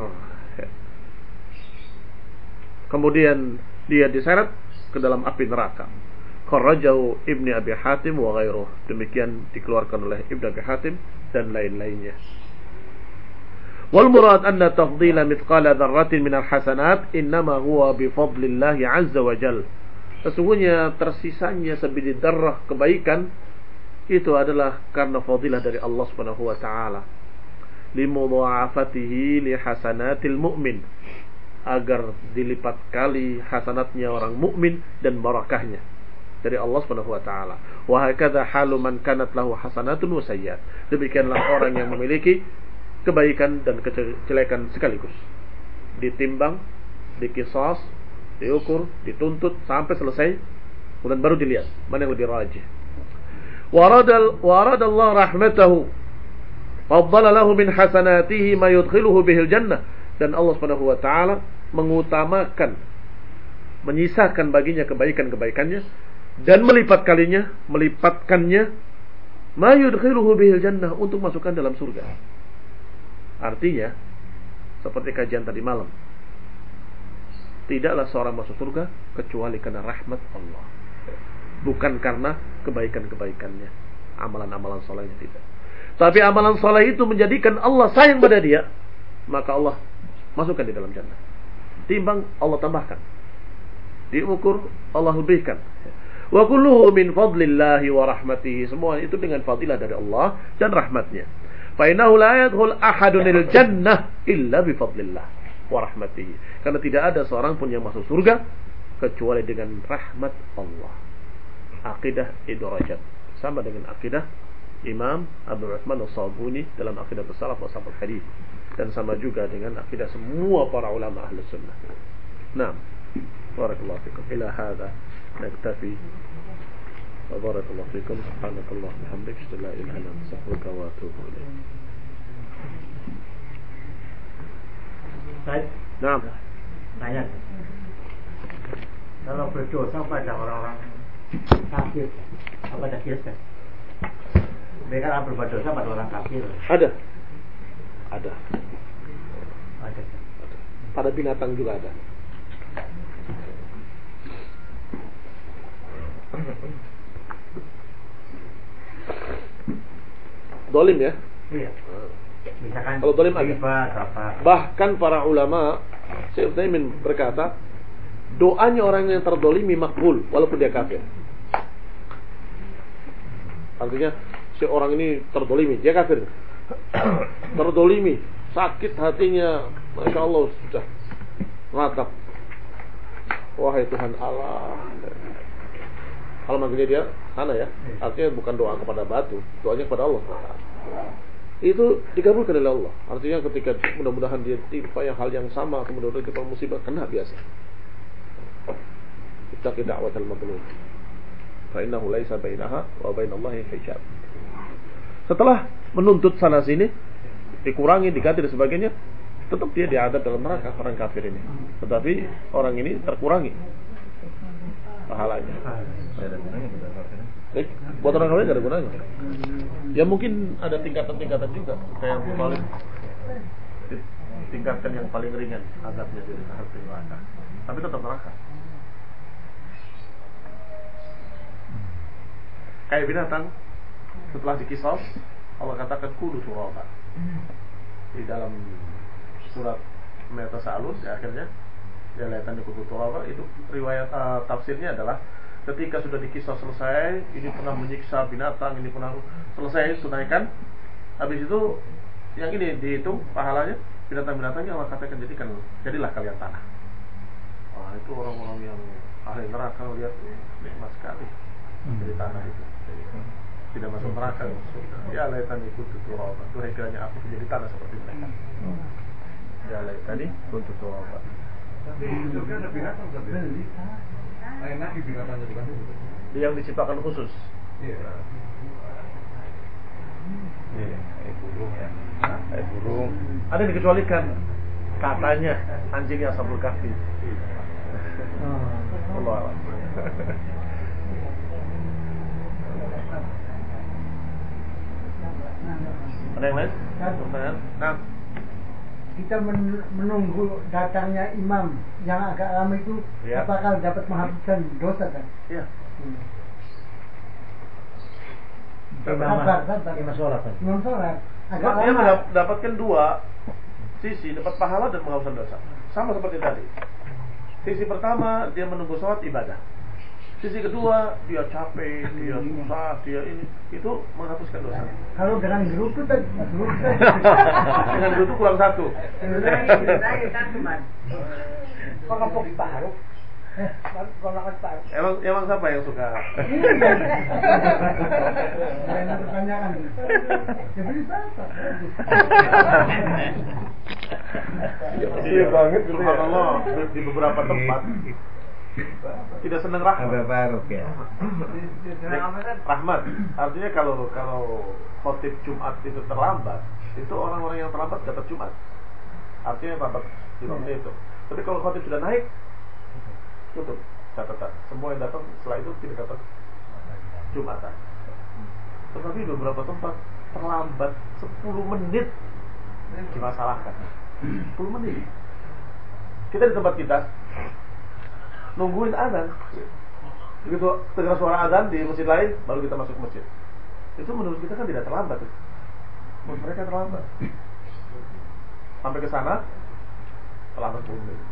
kemudian dia diseret ke dalam api neraka. Kharrajahu Ibnu Abi Hatim wa ghairuh. Demikian dikeluarkan oleh Ibnu Abi Hatim dan lain-lainnya. Wal murad anna tafdila mithqala dzarratin minal hasanat innama huwa bi fadlillahi azza wa jalla. Sesungguhnya tersisanya sebiji darah kebaikan itu adalah karena fadilah dari Allah Subhanahu wa taala. Limudha'afatihi li hasanatil mu'min, agar dilipat kali hasanatnya orang mukmin dan barakahnya dari Allah Subhanahu wa taala. Wa hakadha halu man kanat lahu hasanatun wa sayyi'at. Demikianlah orang yang memiliki kebaikan dan kejelekan sekaligus, ditimbang, dikisas, diukur, dituntut sampai selesai, kemudian baru dilihat mana yang lebih rajih. Warada Allah rahmatahu, faddala lahu min hasanatihi ma yudkhiluhu bihil jannah. Dan Allah Subhanahu wa taala mengutamakan, menyisakan baginya kebaikan-kebaikannya dan melipatkannya ma yudkhiluhu bihil jannah, untuk masukkan dalam surga. Artinya seperti kajian tadi malam, tidaklah seorang masuk surga kecuali karena rahmat Allah, bukan karena kebaikan-kebaikannya, amalan-amalan salehnya, tidak. Tapi amalan saleh itu menjadikan Allah sayang pada dia, maka Allah masukkan di dalam jannah. Timbang, Allah tambahkan. Diukur, Allah lebihkan. Wa kulluhu min fadlillahi wa rahmatihi. Semua itu dengan fadilah dari Allah dan rahmatnya. Fa innahu la yadkhul ahadun il jannah illa bi fadlillah wa rahmatihi. Karena tidak ada seorang pun yang masuk surga kecuali dengan rahmat Allah. Aqidah idrajat sama dengan aqidah Imam Abu Uthman As-Sabuni dalam aqidah as-salaf wa ashabul hadis, dan sama juga dengan aqidah semua para ulama ahli sunnah. Naam. Barakallahu fikum. Ila hadha naktafi. Wa barakallahu fikum. Subhanakallah wa bihamdika, asyhadu an la ilaha illa anta, astaghfiruka wa atubu ilaik. Baik. Naam. Tanya. Kalau berdosa pada orang-orang kafir, apa ada kiasnya? Mereka akan berbuat dosa pada orang kafir. Ada. Ada. Pada binatang juga ada. Dolim ya? Iya. Misalkan Kalau zalim ada. riba apa? Bahkan para ulama, Syekh Utsaimin berkata, doanya orang yang terdolimi makbul walaupun dia kafir. Artinya si orang ini terdolimi, dia kafir. Terdolimi, sakit hatinya, masya Allah sudah ratap. Wahai Tuhan Allah. Kalau manggilnya dia sana ya, artinya bukan doa kepada batu, doanya kepada Allah. Itu dikabulkan oleh Allah. Artinya ketika mudah-mudahan dia timpa yang hal yang sama, kemudian kita musibah, kena biasa. Ittaqi da'watal mazlum. Fa innahu laisa bainaha wa bainallahi hijab. Setelah menuntut sana sini, dikurangi, diganti dan sebagainya, tetap dia diadab dalam neraka orang kafir ini. Tetapi orang ini terkurangi pahalanya. Buat orang lain gak ada gunanya. Ya mungkin ada tingkatan-tingkatan juga. Kayak paling tingkatkan yang paling ringan azabnya dari harta neraka. Tapi tetap neraka. Kayak binatang setelah dikisos, Allah katakan kudu turaba. Di dalam surat Metasa'alun di akhirnya dia lihatkan di kudu turaba, itu riwayat tafsirnya adalah ketika sudah dikisos selesai, ini pernah menyiksa binatang, ini pernah selesai tunaikan, habis itu yang ini dihitung pahalanya, binatang-binatangnya Allah katakan jadilah kalian tanah. Wah, itu orang-orang yang ahli neraka lihat nikmat sekali jadi tanah itu. Jadi, tidak masuk neraka. Ya laitani kuntu turaba. Tuhai kiranya aku menjadi tanah seperti mereka. Ya laitani kuntu turaba. Tapi itu kan ada binatang beli. Enak di binatangnya bukan itu. Yang diciptakan khusus. Iya. Iya, kayak burung ya. Kayak burung. Ada yang dikecualikan. Katanya anjingnya Ashabul Kahfi. Allah Allah. Ada yang lain? Pertanyaan? Nah, kita menunggu datangnya imam yang agak lama itu, ya. Apakah dapat menghapuskan dosa kan? Iya. Sabar. Imam sholat kan? Imam sholat agak Dia lama. mendapatkan dua sisi, dapat pahala dan menghapuskan dosa. Sama seperti tadi. Sisi pertama dia menunggu sholat ibadah. Sisi kedua dia capek, dia susah, dia ini, itu menghapuskan dosa. Kalau dengan geruduk kan, Dengan itu kurang satu. Pengepuk paruh. Pengepuk paruh. Emang siapa yang suka? Saya bertanyakan. Jadi apa? Iya banget, subhanallah, di beberapa tempat tidak senang rahmat. Barok ya. Rahmat artinya kalau khotib Jumat itu terlambat, itu orang-orang yang terlambat dapat Jumat. Artinya dapat Jumatnya itu. Tapi kalau khotib sudah naik, tutup catatan. Semua yang datang setelah itu tidak dapat Jumatan. Tetapi beberapa tempat terlambat 10 menit dimasalahkan. 10 menit. Kita di tempat kita nungguin azan. Begitu dengar suara azan di masjid lain, baru kita masuk ke masjid. Itu menurut kita kan tidak terlambat. Menurut mereka terlambat. Sampai ke sana terlambat 10 menit.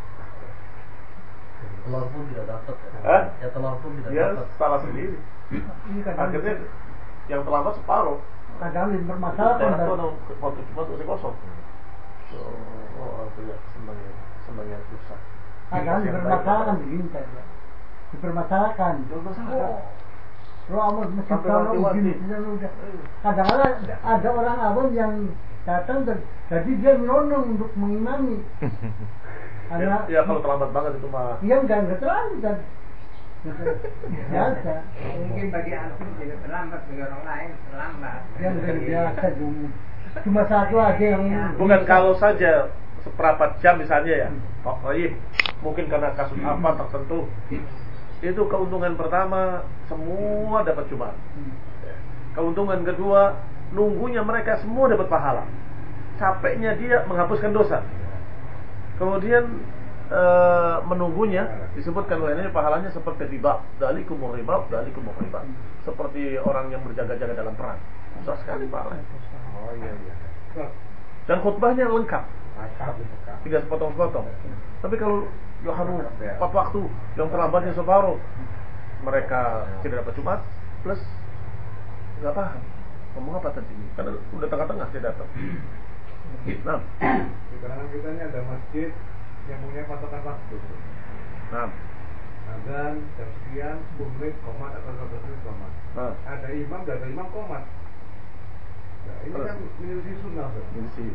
Telur pun tidak dapat ya. Ya telur pun tidak Dia dapat. salah sendiri. Akhirnya yang terlambat separuh. Kadang bermasalah kan. Waktu Jumat udah kosong. Oh, itu ya senang yang susah. Kadang dipermasalahkan begini saja. Dipermasalahkan. Lo amal masih kalau begini udah. Kadang-kadang ada orang awam yang datang jadi dia menonong untuk mengimami. Karena ya kalau terlambat banget itu mah. dia enggak terlalu dan biasa. Mungkin bagi antum tidak terlambat, bagi orang lain terlambat. Yang biasa cuma satu aja yang Bukan kalau saja seperempat jam misalnya ya. Pak Tayyib, mungkin karena kasus apa tertentu. Itu keuntungan pertama, semua dapat Jumat. Keuntungan kedua, nunggunya mereka semua dapat pahala. Capeknya dia menghapuskan dosa. Kemudian menunggunya disebutkan olehnya pahalanya seperti riba, dzalikumur riba, dzalikumur riba. Seperti orang yang berjaga-jaga dalam perang. Susah sekali pahalanya. Oh iya. Dan khutbahnya lengkap, tidak sepotong-sepotong. Tapi kalau Yohanu tepat waktu, yang terlambatnya separuh, mereka tidak dapat Jumat, plus nggak paham ngomong apa tadi, karena udah tengah-tengah dia datang. Nah, Di kalangan kita ini ada masjid yang punya patokan waktu. nah, Azan, jam sekian, 10 menit, komat atau 15 menit komat. nah, Ada imam, gak ada imam komat. Nah, ini terus? kan menyelisih sunnah. Tuh. Ini sih.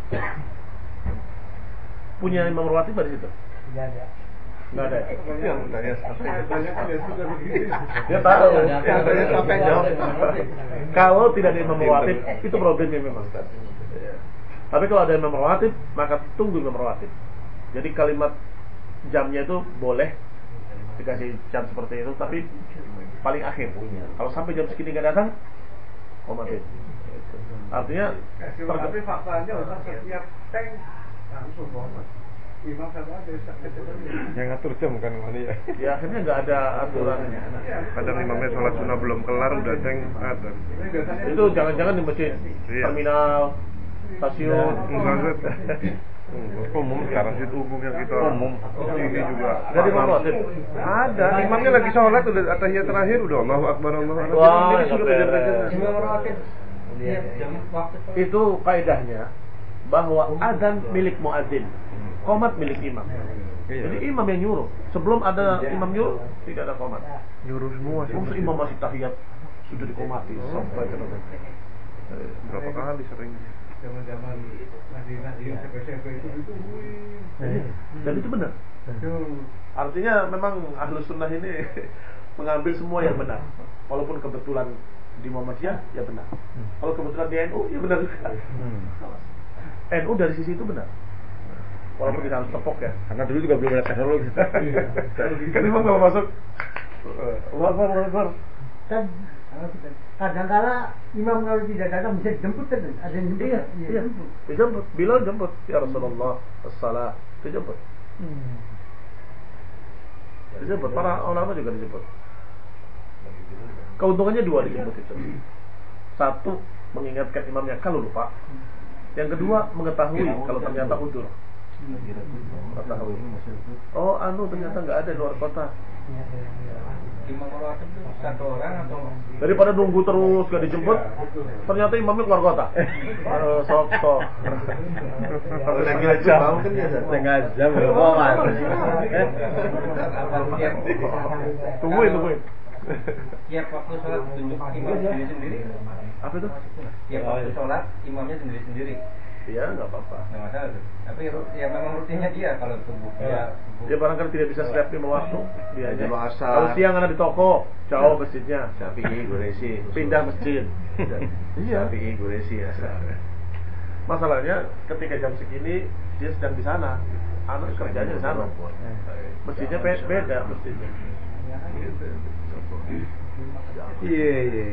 Punya imam rawatib di situ? Tidak ada. Nggak ada. Yang tanya banyak kan ya sudah begini. Dia tahu. Yang tanya sampai jawab. Kalau tidak ada imam rawatib, itu problemnya memang. Ya. Tapi kalau ada imam rawatib, maka tunggu imam rawatib. Jadi kalimat jamnya itu boleh dikasih jam seperti itu, tapi paling akhir. Kalau sampai jam segini nggak datang, komatin. Artinya, Tapi faktanya Ustaz, setiap tank langsung komat. Imam satu aja Yang ngatur jam kan mana ya? ya akhirnya nggak ada aturannya. Kadang imamnya sholat sunnah belum kelar udah ceng ada. Itu jangan-jangan di masjid, Iya. terminal, stasiun. Enggak umum sekarang sih umumnya kita umum ini juga Jadi imam rawatib. ada imamnya lagi sholat udah atahiyat terakhir udah Allahu Akbar Allahu Akbar. Wah, Jadi sudah beres. beres. Itu kaidahnya bahwa azan milik muadzin, qomat milik imam. Iya. Jadi imam yang nyuruh. Sebelum ada imam nyuruh, tidak ada qomat. Nyuruh semua sih. Masa imam masih tahiyat sudah dikomati sampai ke Berapa kali sering. Zaman-zaman Madinah di SMP itu ditungguin. Dan itu benar. Artinya memang ahlus sunnah ini mengambil semua yang benar. Walaupun kebetulan di Muhammadiyah, ya benar. Kalau kebetulan di NU, ya benar juga. NU dari sisi itu benar. Walaupun kita harus tepok ya. Karena dulu juga belum ada teknologi. Kan imam kalau masuk, Akbar. Dan kadang-kala imam kalau tidak datang bisa dijemput kan? Ada yang jemput. Iya. Dijemput. Bilal jemput. Ya Rasulullah, as-salah. Dijemput. Dijemput. Para ulama juga dijemput. Keuntungannya dua dijemput itu. Satu, mengingatkan imamnya kalau lupa. Yang kedua, mengetahui kalau ternyata udur. Mengetahui. Oh, ternyata nggak ada di luar kota. Imam rawatib itu satu orang atau Daripada nunggu terus gak dijemput, ternyata imamnya keluar kota. Sok. Setengah jam. Setengah jam. Tungguin. tiap waktu sholat tunjuk imam sendiri-sendiri? Apa itu? Tiap waktu sholat imamnya sendiri-sendiri? Iya, nggak apa-apa. Nggak masalah tuh. Tapi ya memang rutinnya dia kalau subuh. Ya barangkali tidak bisa setiap lima waktu, dia aja. Jam asar. Kalau siang ada di toko, jauh masjidnya. Syafi'i Quraisy. Pindah masjid. Iya. Syafi'i Quraisy ya. Masalahnya ketika jam segini dia sedang di sana, anak kerjanya di sana. Masjidnya beda masjidnya. Iya.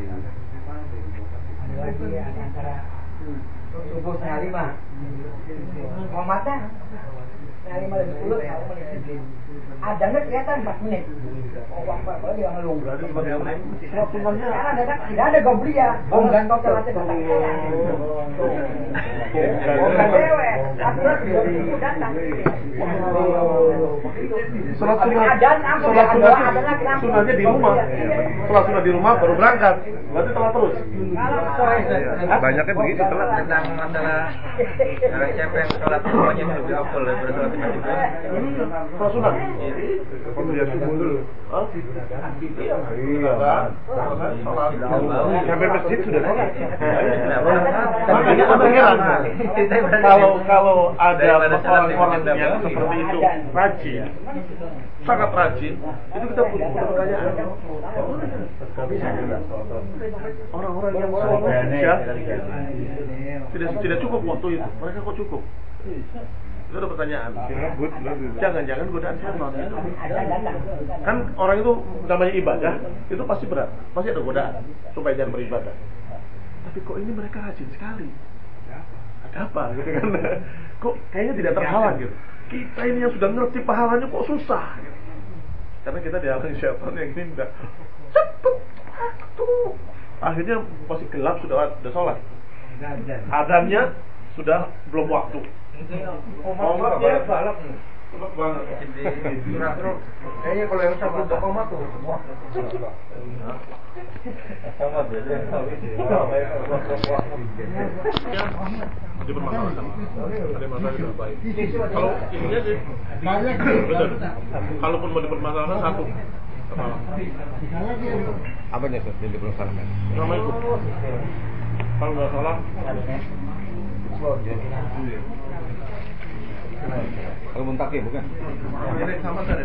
Lagi antara Subuh sehari mah. Komatnya hari malam 10 adanya kelihatan 4 menit. Oh, apa dia ngelung. Sekarang tidak ada gobliyah. Bonggan kau terlatih datang. Bonggan dewe. Aturan datang. Sholat sunnahnya di rumah. Sholat sunnah di rumah baru berangkat. Berarti telat terus. Banyaknya begitu telat. Tentang masalah siapa yang sholat semuanya lebih afdal daripada sholat di masjid. Sholat sunnah. Pembelian subuh dulu. Iya kan? Sampai masjid sudah sholat. Makanya apa heran? Kalau ada orang-orang yang seperti itu rajin, sangat rajin, itu kita butuh pertanyaan. Orang-orang yang tidak cukup waktu itu, mereka kok cukup? Itu ada pertanyaan. Jangan-jangan godaan setan itu. Kan orang itu namanya ibadah, itu pasti berat, pasti ada godaan supaya jangan beribadah. Tapi kok ini mereka rajin sekali? Ada apa gitu kan? Kok kayaknya tidak terhalang gitu. Kita ini yang sudah ngerti pahalanya kok susah gitu. Karena kita dihalangi syaitan yang ini udah cepet waktu. Akhirnya masih gelap sudah sholat. Adanya sudah belum waktu. Komat dia balap banget. Kayaknya kalau yang sama untuk komat tuh. Komat biasa. Dipermasalahkan. Ada masalah juga baik. Kalau intinya sih, betul. Kalaupun mau dipermasalahkan satu. Apanya tuh yang dipermasalahkan? Nama itu. Kalau nggak salah. Kalau muntakin bukan? Sama kan?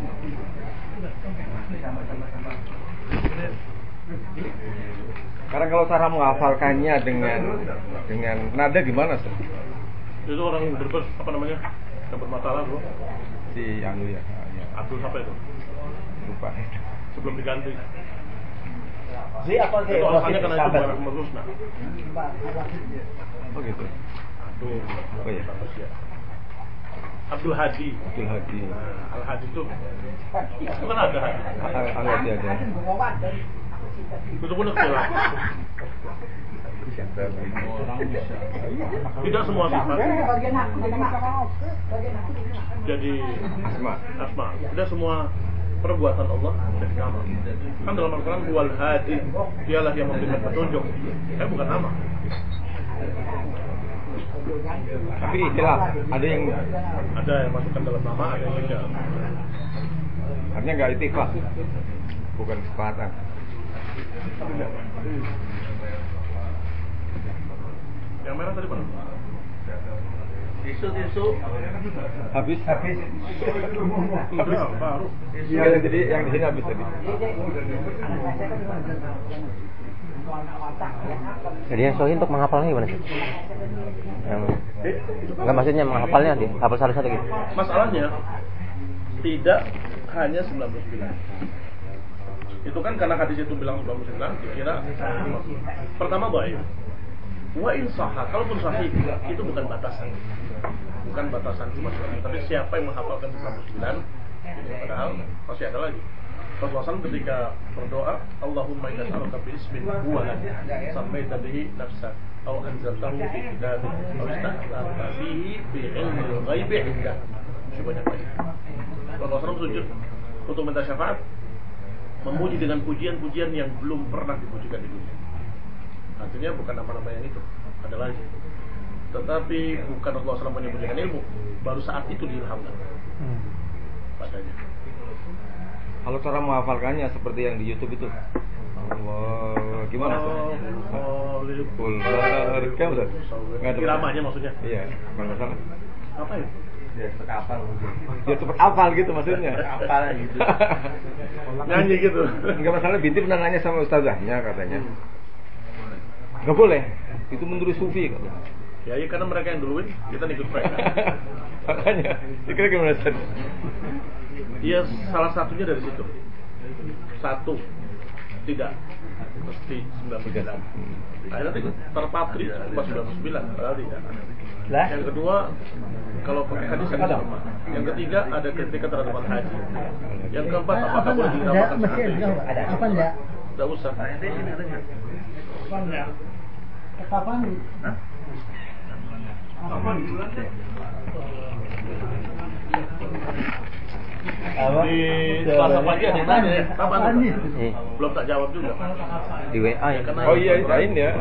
Sekarang kalau cara menghafalkannya dengan nada gimana sih? Itu orang yang apa namanya? Yang bermasalah bro. Si Anu ya. Abdul siapa itu? Lupa. Sebelum diganti. Si apa sih? Itu alasannya karena itu barang merusna. Oh gitu. Aduh. Oh iya. Abdul Hadi. Abdul Hadi. Al Hadi itu kan ada Hadi. Al Hadi ada. Itu pun ikhtilaf. Tidak semua sifat jadi asma. Tidak semua perbuatan Allah jadi nama. Kan dalam Al-Quran wal hadi, dialah yang memberikan petunjuk. Bukan nama. Tapi istilah ada yang masukkan dalam nama, ada yang tidak. Artinya nggak itifak, bukan kesepakatan. Yang merah tadi mana? Tisu. Habis. Baru. Jadi yang di sini habis tadi. Jadi yang sohi untuk menghafalnya gimana sih? Enggak maksudnya menghafalnya dia, hafal satu-satu gitu. Masalahnya tidak hanya 99. Itu kan karena hadis itu bilang 99, dikira pertama baik. Wa in sahha, kalaupun sahih itu bukan batasan. Bukan batasan cuma 99, tapi siapa yang menghafalkan 99, padahal masih ada lagi. Rasulullah SAW ketika berdoa, Allahumma inna as'aluka bi ismin huwa lak sammaita bihi nafsak aw anzaltahu fi kitabik aw ista'tharta bihi fi ilmil ghaibi 'indak. Masih banyak lagi. Rasulullah SAW sujud untuk minta syafaat, memuji dengan pujian-pujian yang belum pernah dipujikan di dunia. Artinya bukan nama-nama yang itu, ada lagi. Tetapi bukan Rasulullah SAW menyebutkan ilmu, baru saat itu diilhamkan padanya. Kalau cara menghafalkannya seperti yang di YouTube itu, Allah gimana tuh? Berkah betul? Nggak ada iramanya maksudnya? Iya, bukan masalah. Apa ya? Dia cepat hafal. Dia cepat hafal gitu maksudnya. Hafal gitu. Nyanyi gitu. Enggak masalah, binti pernah nanya sama ustazahnya katanya. Nggak boleh, itu menurut sufi katanya. Ya, karena mereka yang duluin, kita ikut mereka. Makanya, kira gimana Ustaz? Iya, salah satunya dari situ. Satu, tidak mesti 99. Akhirnya terpatri 99, padahal tidak. Yang kedua, kalau pakai hadis yang sama. Yang ketiga, ada ketika terhadap al-haji. Yang keempat, apakah boleh dinamakan sahabat? Apa enggak? Tidak usah. Kapan? Di Selasa pagi ada yang nanya ya, kapan? Belum tak jawab juga. Di WA ya. Oh iya, lain ya.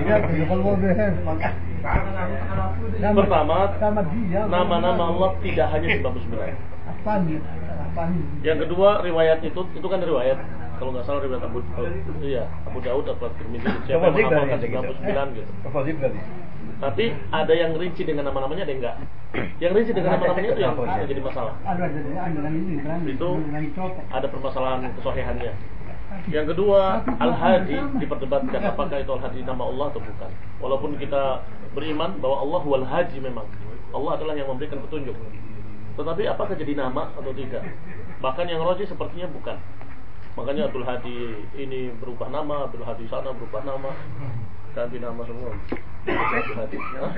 Pertama, nama-nama Allah tidak hanya 99. Yang kedua, riwayat itu kan riwayat. Kalau nggak salah riwayat Abu Daud atau Tirmidzi, siapa yang menghafalkan 99 gitu. Tapi ada yang rinci dengan nama-namanya, ada yang enggak. Yang rinci dengan nama-namanya itu yang jadi masalah. Itu ada permasalahan kesohihannya. Yang kedua, Al-Hadi diperdebatkan apakah itu Al-Hadi nama Allah atau bukan. Walaupun kita beriman bahwa Allah wal Hadi, memang Allah adalah yang memberikan petunjuk. Tetapi apakah jadi nama atau tidak? Bahkan yang rajih sepertinya bukan. Makanya Abdul Hadi ini berubah nama, Abdul Hadi sana berubah nama, ganti nama semua. Abdul Hadi.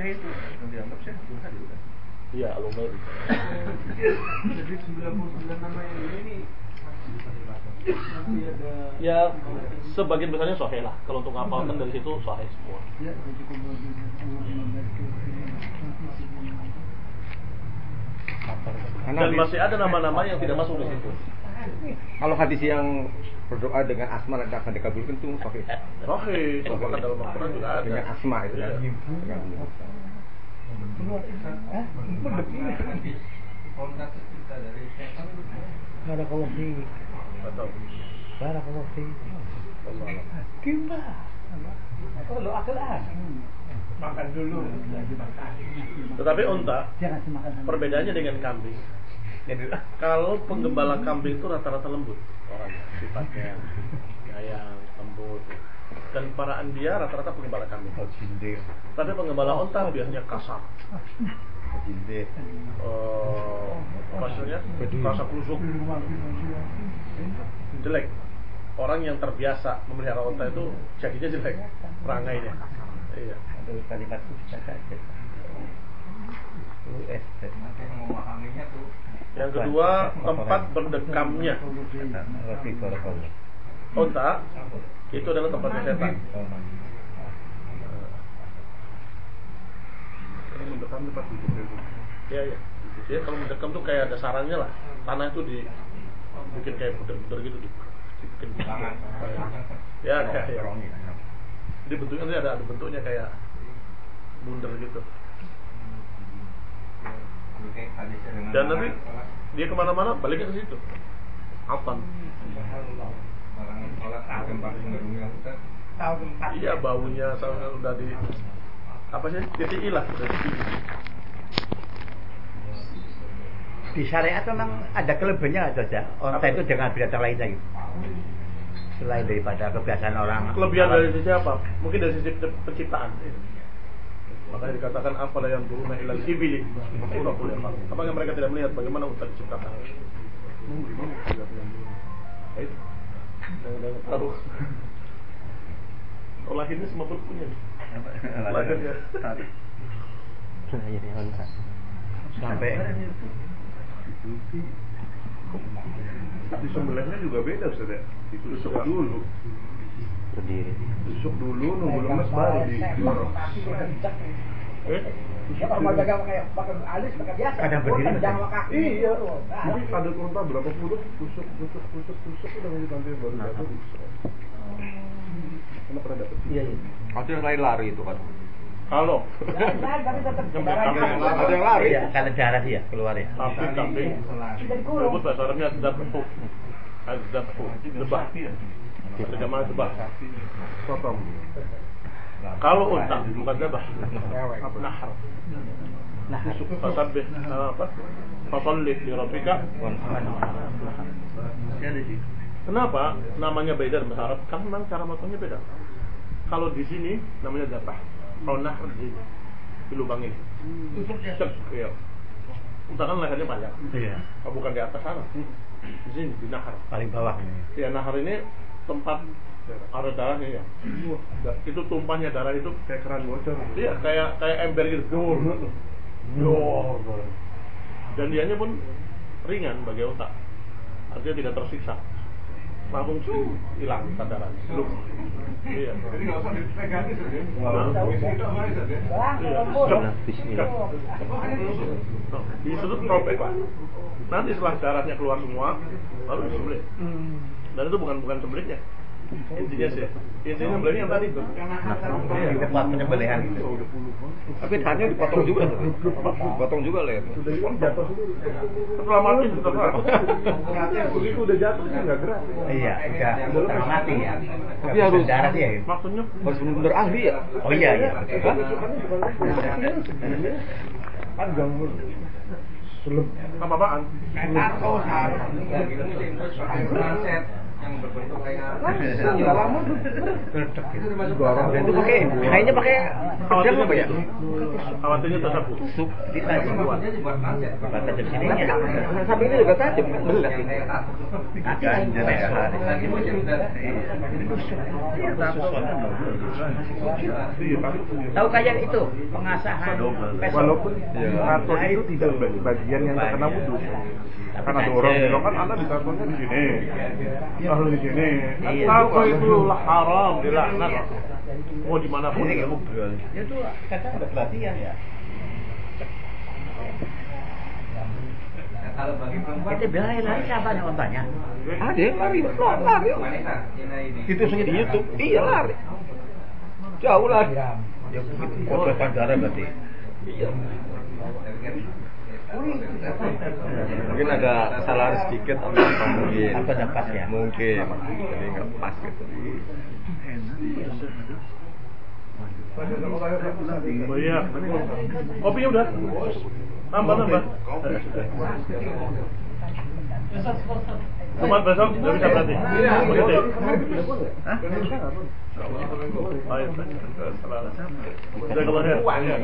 Iya, Al-Umairi. Jadi 99 nama yang ini masih ada. Ya, sebagian besarnya sahih lah. Kalau untuk ngapalkan dari situ sahih semua. Dan masih ada nama-nama yang tidak masuk di situ. Kalau hadis yang berdoa dengan asma dan akan dikabulkan itu sahih. Sahih, bahkan dalam Al-Quran juga ada. Dengan asma itu kan. Barakallahu fiik. Betul. Barakallahu fiik. Gimana? Kalau akalan. Makan dulu. Tetapi unta, perbedaannya dengan kambing. Kalau penggembala kambing itu rata-rata lembut orangnya, sifatnya gayang, lembut. Dan para anbiya rata-rata penggembala kambing. Tapi penggembala unta biasanya kasar. Maksudnya rasa kusuk, jelek. Orang yang terbiasa memelihara unta itu jadinya jelek, perangainya. Iya. Kalimat Yang kedua, tempat berdekamnya unta itu adalah tempatnya setan. Mendekam tempat duduk itu. Iya, iya. Jadi kalau mendekam tuh kayak ada sarangnya lah. Tanah itu dibikin kayak buder-buder gitu, dibikin. Ya, ya. Jadi bentuknya nanti ada bentuknya kayak bundar gitu. Dan nanti dia kemana-mana baliknya ke situ. Altan. Iya, baunya udah di apa sih? TTI lah, udah TTI. Di syariat memang ada kelebihannya nggak saja. Onta itu dengan binatang lain lagi. Selain daripada kebiasaan orang. Kelebihan dari sisi apa? Mungkin dari sisi penciptaan. Makanya dikatakan apalah yang turuna ilal ibili. Apakah mereka tidak melihat bagaimana unta diciptakan? Aduh. Lahirnya semua berpunya. Lahirnya. Sampai Disembelihnya juga beda Ustaz ya. Ditusuk dulu. Berdiri. Tusuk dulu, nunggu lemes baru didorong. Ya kalau mau dagang pakai alis pakai biasa. Kadang berdiri. Jangan pakai kaki. Iya. Jadi ada unta berapa puluh tusuk udah lanjut nanti baru dapat. Kamu pernah dapat? Iya. Ada yang lari itu kan. Kalau Tapi tetap Ada yang lari. Iya, karena darah dia keluar ya. kambing disebut bahasa Arabnya dzabhu. Az-dzabhu, debah. Terjemah debah. Potong. Kalau unta bukan debah. Nahar. Fasabbih apa? Fasalli li rabbika. Kenapa namanya beda dalam bahasa Arab? Karena memang cara motongnya beda. Kalau di sini namanya dzabah. Kalau nahar di lubang ini. Iya. Unta kan lehernya panjang. Iya. Bukan di atas sana. Di sini di nahar. Paling bawah ini. Ya nahar ini tempat ada darahnya ya. Itu tumpahnya darah itu Kayak keran bocor. iya kayak ember gitu. Dan dianya pun ringan bagi otak. Artinya tidak tersiksa. Langsung hilang kesadarannya. Iya. Jadi nggak usah dipegang itu ya. Disudut robek Pak. Nanti setelah darahnya keluar semua, baru disembelih. Dan itu bukan sembelihnya. Intinya sih. Intinya sembelihnya yang tadi itu. Di tempat penyembelihan gitu. Tapi hanya dipotong juga tuh. Dipotong juga leher. Setelah mati setelah. Begitu udah jatuh dia nggak gerak. Iya, udah setengah mati ya. Tapi harus darah dia. Maksudnya harus benar ahli ya. Oh iya iya. Kan ganggu. apa-apaan? Yang berbentuk kayak Itu pakai kayaknya pakai pedang apa ya? Khawatirnya tersapu. Tusuk di tajam. Tajam sininya. Samping ini juga tajam kan belah. Tahu kayak itu pengasahan walaupun tato itu tidak bagian yang terkena wudhu. Karena ada orang bilang kan Anda ditatonya di sini. kalau di sini. Iya. Tato itu haram, dilaknat. Mau dimanapun. Ini ngobrol. Itu kadang ada pelatihan ya. Kalau bagi perempuan kita bilang lari siapa nih ontanya? Ada yang lari. Itu saja di YouTube. Iya lari. Jauh lari. Ya begitu. Kode bandara berarti. Iya. Mungkin ada kesalahan sedikit atau apa mungkin. Apa ada pas ya? Mungkin. Jadi nggak pas gitu. Oh iya. Kopinya udah. Nambah. Cuma besok nggak bisa berarti. Begitu. Hah? Ayo, sudah kemarin.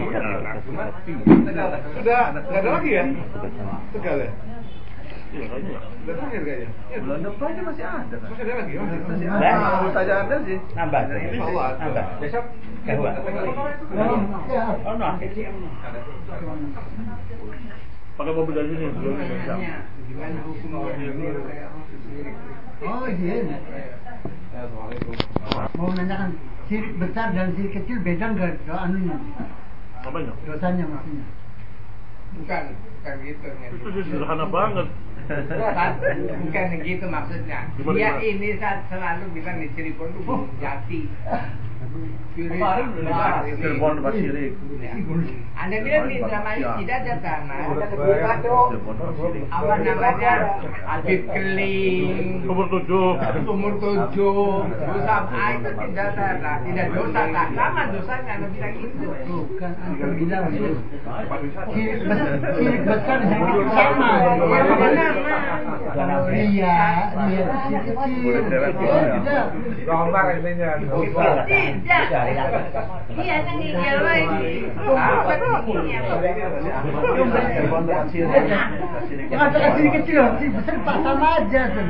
Sudah nggak ada lagi ya? Tegal ya? Iya, kayaknya. Sudah terakhir kayaknya. Bulan depannya masih ada kan? Masih ada lagi? Masih Nah. ada. Kalau saja ada sih. Nambah. Nambah. Besok kedua. Oh no. Pakai mobil dari sini belum bisa. Oh iya. Mau nanyakan sirik besar dan sirik kecil beda nggak anunya? Apanya? Dosanya maksudnya. Bukan gitu. Itu sih sederhana banget. Bukan gitu maksudnya. Gimana, Dia gimana? ini selalu bilang di Cirebon itu jati. Cirebon tempat syirik. Anda bilang di namanya tidak ada tanah. Cirebon tempat syirik. Apa namanya? Habib Keling. Umur 7. Umur 7. Dosa itu tidak ada. Tidak dosa. Tak sama dosanya. Anda bilang itu. Bukan antum bilang itu. Sirik besar dan sirik sama. Kalau ria sirik kecil. Tidak. Gambar intinya. Tidak. Iya, kan ngigil lagi. Cirebon tempat syirik. Mengatakan sirik kecil, sirik besar pak sama aja tuh.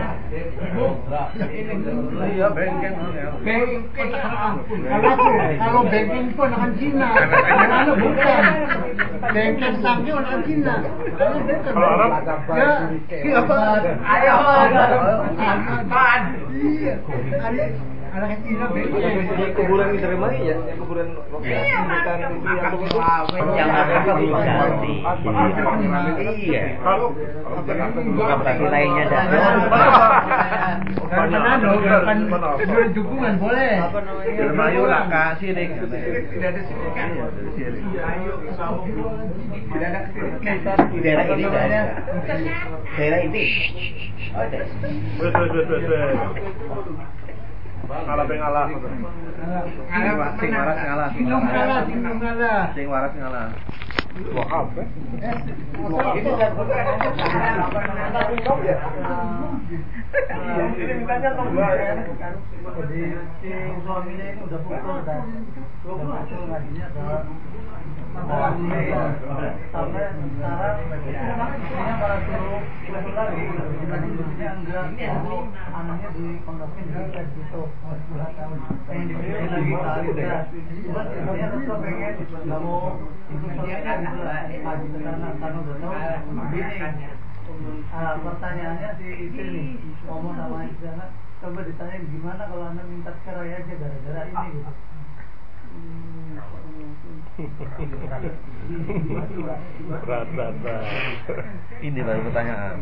Iya, bengkeng. Kalau bengkeng itu anak Cina, kalau bukan. Bengkeng sanggih anak Cina. Kalau Arab? Ya, apa? Ayo. Pan. Iya. Anak Cina bengkeng. Di kuburan Indra Mari ya, yang kuburan Yang ada kabupaten. Iya. Bukan berarti lainnya dan. Kan dukungan boleh. Dermayu laka syirik. Tidak ada syirik kan? Tidak ada kesirikan. Di daerah ini tidak ada. Daerah ini. Ada. Wes. Ngalah pengalah. Sing waras ngalah. Sing waras ngalah. Wahab. Itu kan bukan Ini mintanya tombak ya. Jadi si suaminya ini udah putus dan hasil ngajinya adalah sampai sekarang istrinya para suruh lagi enggak mau anaknya dikondokin juga gitu 10 tahun pengen dibeli lagi kali udah cuma istrinya tetap pengen nggak mau ikut sholat maju ke sana karena udah tahu begini. Pertanyaannya si istri nih ngomong sama istri anak, coba ditanya gimana kalau anda minta cerai aja gara-gara ini gitu. Berat. Ini baru pertanyaan.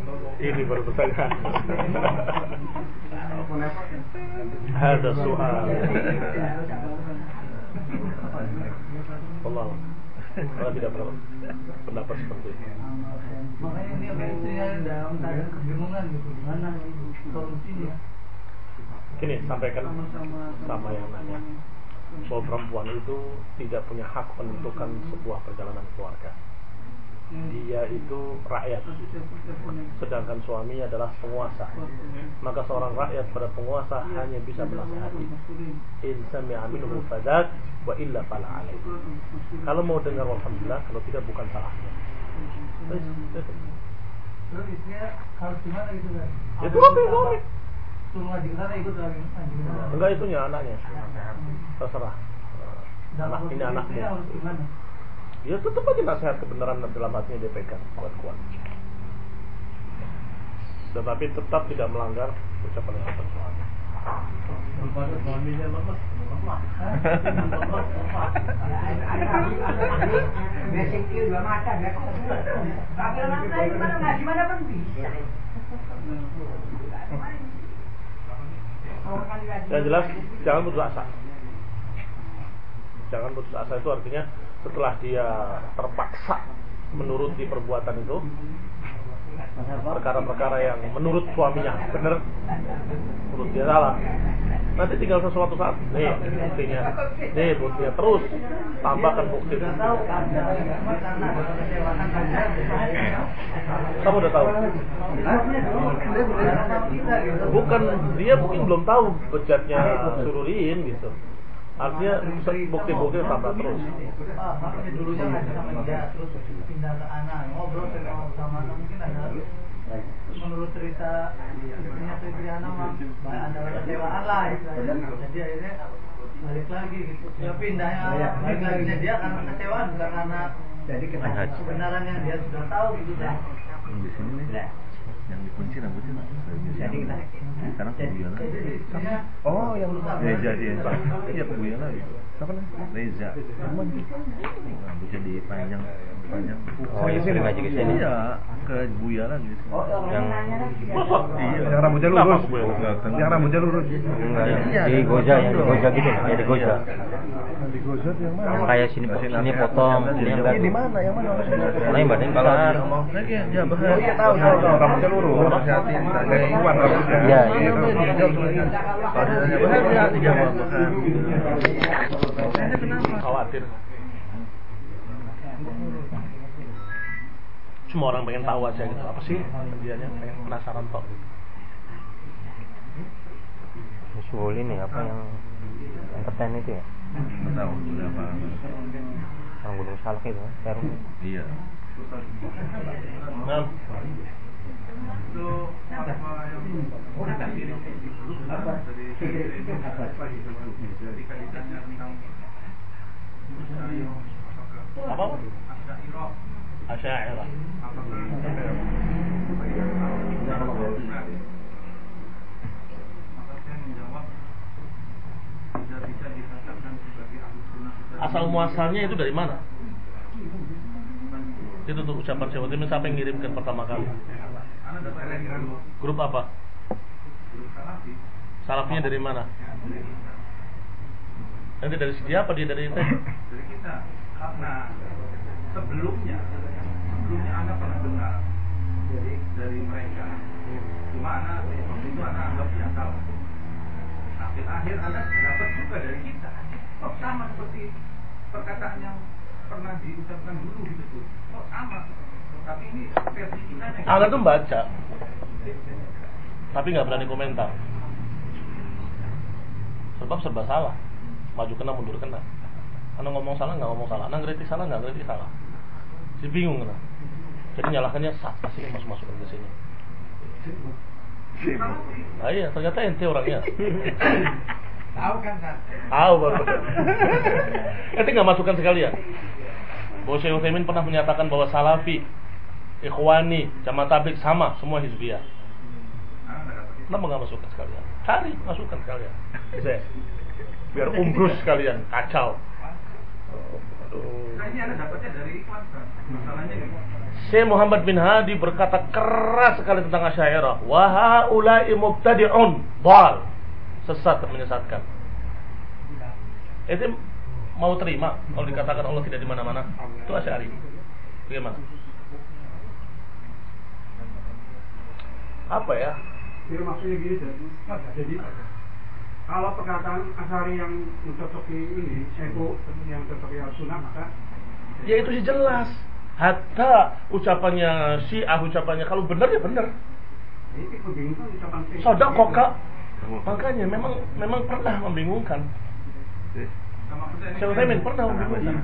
Ada soal. Allah. Kalau tidak pernah pendapat seperti itu. Makanya dia istrinya dalam keadaan kebingungan gitu, gimana solusinya? Gini, sampaikan sama yang nanya bahwa perempuan itu tidak punya hak menentukan sebuah perjalanan keluarga. Dia itu rakyat, sedangkan suami adalah penguasa. Maka seorang rakyat pada penguasa hanya bisa menasihati. In sami'a minhu fadak wa illa fala alaih. Kalau mau dengar alhamdulillah, kalau tidak bukan salahnya. Terus istrinya harus gimana gitu kan? Itu apa suami? Suruh ngaji ke sana ikut lagi ngaji ke sana. Enggak, itunya anaknya. Terserah. Ini anakmu. Istrinya harus gimana? Ya tetap aja nasihat kebenaran dalam hatinya dia pegang kuat-kuat. Tetapi tetap tidak melanggar ucapan Syekh. Suaminya lemes. Basic dua mata, tapi orang lain gimana pun bisa. Yang jelas jangan putus asa. Jangan putus asa itu artinya setelah dia terpaksa menuruti perbuatan itu, perkara-perkara yang menurut suaminya benar, menurut dia salah, nanti tinggal sesuatu saat buktinya terus tambahkan bukti. Kamu udah tahu? Bukan, dia mungkin belum tahu bejatnya Sururiin gitu. Artinya bukti-bukti tambah terus. Makanya dulunya ngaji sama dia, terus pindah ke anak, ngobrol sama anak, mungkin ada. Menurut cerita istrinya Fitri anak mah ada kecewaan lah istilahnya. Jadi akhirnya balik lagi gitu. Ya pindahnya dia karena kecewaan, bukan karena kebenaran yang dia sudah tahu gitu kan. Di sini nih yang dikunci rambutnya jadi sekarang Buyana. Oh, yang Reza dia. Iya, Buyana itu. Siapa namanya? Reza. Rambutnya dipanjang. Oh, ya sering ngaji ke sini. Iya, ke Buyana gitu. Yang iya, yang rambutnya lurus. Yang rambutnya lurus. enggak di Goja, yang di Goja gitu, ya di Goja. Di Goja yang mana? Yang kayak sini potong, sini yang enggak. Di mana? Yang mana? Mana yang badannya besar. Lagi ya, Jabah. Tahu. Rambutnya lurus. Hati-hati. Kuat rambutnya. Iya. Khawatir. Cuma orang pengen tahu aja gitu. Apa sih dianya, pengen penasaran tok gitu. Usul ini apa yang entertain itu ya? Tahu berapa? Yang Gunung Salak itu, Peru. Iya. Nah, apa? Asy'ariyah. Asal muasalnya itu dari mana? Itu tuh ucapan Syekh Utsaimin, siapa yang ngirimkan pertama kali? Grup apa? Salafnya dari mana? Nanti dari dia apa dia dari itu? Dari kita. Karena sebelumnya Anda pernah dengar dari mereka. Cuma Anda waktu itu Anda anggap biasa. Tapi akhir Anda dapat juga dari kita. Kok sama seperti perkataan yang pernah diucapkan dulu gitu. Kok sama? Tapi ini versi kita. Anda tuh baca, tapi nggak berani komentar. Sebab serba salah. Maju kena, mundur kena. Anda ngomong salah, nggak ngomong salah. Anda ngeritik salah, nggak ngeritik salah. Si bingung kena. Jadi nyalakannya pasti masuk-masukin ke sini. Nah iya, ternyata ente orangnya. Tahu kan? Tahu baru. Ente nggak masukkan sekalian. Bahwa Syekh Utsaimin pernah menyatakan bahwa Salafi, Ikhwani, Jamaah Tabligh sama, semua Hizbiyah. Kenapa nggak masukkan sekalian? Cari, masukkan sekalian. Bisa. Biar umbrus sekalian, kacau. Nah ini Anda dapatnya dari iklan kan? Masalahnya gitu. Syekh Muhammad bin Hadi berkata keras sekali tentang Asy'ariyah. Wa haula'i mubtadi'un dhal. Sesat, menyesatkan. Itu mau terima kalau dikatakan Allah tidak di mana-mana? Itu Asy'ari. Bagaimana? Apa ya? Jadi maksudnya gini, jadi kalau perkataan Asy'ari yang mencocoki ini, Eko yang mencocoki Al-Sunnah, maka ya itu sih jelas. Hatta ucapannya Syiah, ucapannya kalau benar ya benar. ini membingungkan ucapan Sodak kokak. Makanya memang pernah membingungkan. Syekh Utsaimin pernah membingungkan.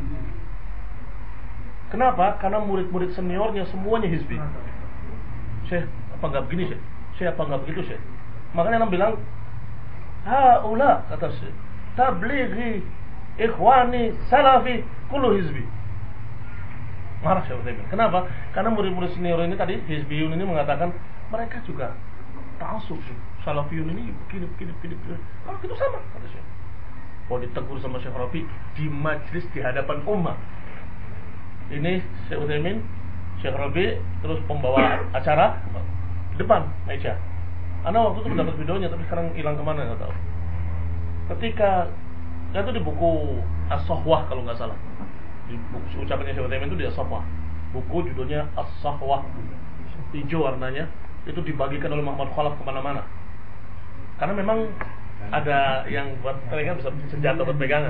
Kenapa? Karena murid-murid seniornya semuanya hizbi. Syekh apa enggak begini Syekh? Syekh apa enggak begitu Syekh? Makanya orang bilang haula kata Syekh, tablighi, ikhwani, salafi, kullu hizbi. Marah Syekh Utsaimin. Kenapa? Karena murid-murid senior ini tadi, hizbiyun ini mengatakan mereka juga ta'assub Salafiyun ini begini. Kalau itu sama kata Syekh. Mau ditegur sama Syekh Rabi di majlis di hadapan umat. Ini Syekh Utsaimin, Syekh Rabi, terus pembawa acara di depan meja. Ana waktu itu mendapat videonya tapi sekarang hilang kemana nggak tahu. Ketika itu di buku As-Sahwah kalau nggak salah, di buku ucapannya Syekh Utsaimin itu di As-Sahwah. Buku judulnya As-Sahwah, hijau warnanya, itu dibagikan oleh Muhammad Khalaf kemana-mana. Karena memang ada yang buat mereka bisa senjata buat pegangan.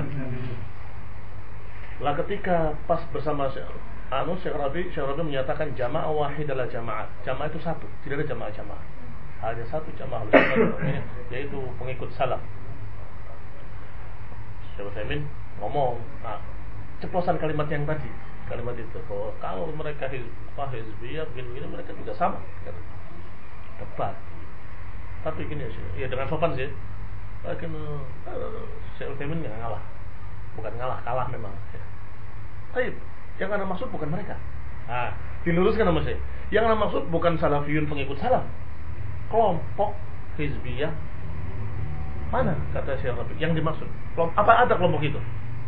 Lah ketika pas bersama Syekh Rabi menyatakan jamaah wahid adalah jamaah. Jamaah itu satu, tidak ada jamaah-jamaah. Hanya satu jamaah yaitu pengikut salaf. Syekh Utsaimin ngomong, nah, ceplosan kalimat yang tadi, kalimat itu bahwa kalau mereka hizbiyah begini mereka juga sama. Tepat. Tapi gini ya dengan sopan sih. Lakin Syekh Utsaimin nggak ngalah, bukan ngalah, kalah memang. Tapi yang anda maksud bukan mereka. Nah, diluruskan sama saya. Yang anda maksud bukan salafiyun pengikut salaf, kelompok hizbiyah. Mana kata Syekh Rabi yang dimaksud? Apa ada kelompok itu?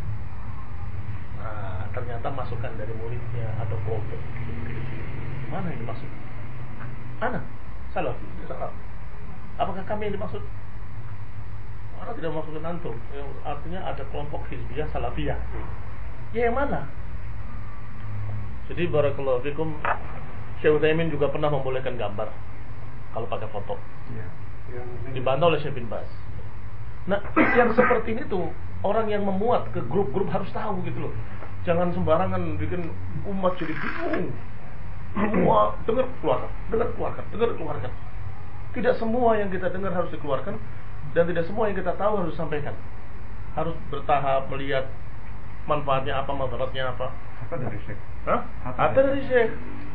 Nah, ternyata masukan dari muridnya atau kelompok. Mana yang dimaksud? Ana salafi, salaf. Apakah kami yang dimaksud? Mana tidak maksudkan antum? Artinya ada kelompok hizbiyah salafiyah. Ya yang mana? Jadi barakallahu fikum, Syekh Utsaimin juga pernah membolehkan gambar kalau pakai foto. Dibantah oleh Syekh bin Baz. Nah, yang seperti ini tuh orang yang memuat ke grup-grup harus tahu gitu loh. Jangan sembarangan bikin umat jadi bingung. Semua dengar keluarkan. Tidak semua yang kita dengar harus dikeluarkan dan tidak semua yang kita tahu harus disampaikan. Harus bertahap melihat manfaatnya apa, madaratnya apa. Apa dari Syekh? Hah? Apa dari Syekh?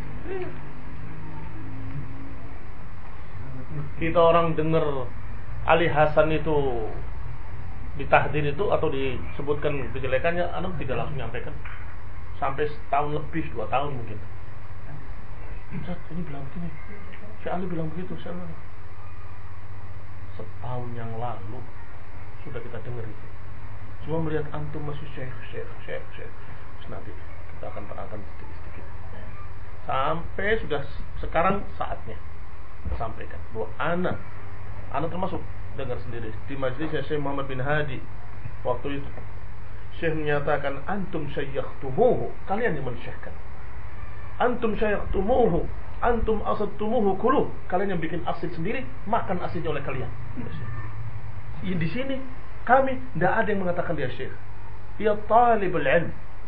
Kita orang dengar Ali Hasan itu ditahdir itu atau disebutkan kejelekannya, anak tidak langsung nyampaikan. Sampai setahun lebih, 2 tahun mungkin. Ustaz, ini bilang begini, Syekh Ali bilang begitu, setahun yang lalu sudah kita dengar itu. Cuma melihat antum masih Syekh. Terus nanti kita akan terangkan sedikit-sedikit. Sampai sudah sekarang saatnya sampaikan bahwa anak termasuk dengar sendiri di majelisnya Syekh Muhammad bin Hadi waktu itu. Syekh menyatakan antum syaykhtumuhu, kalian yang mensyekhkan. Antum syaykhtumuhu, antum asadtumuhu kuluh, kalian yang bikin asid sendiri, makan asidnya oleh kalian. Di sini kami tidak ada yang mengatakan dia syekh. Dia talibul ilm.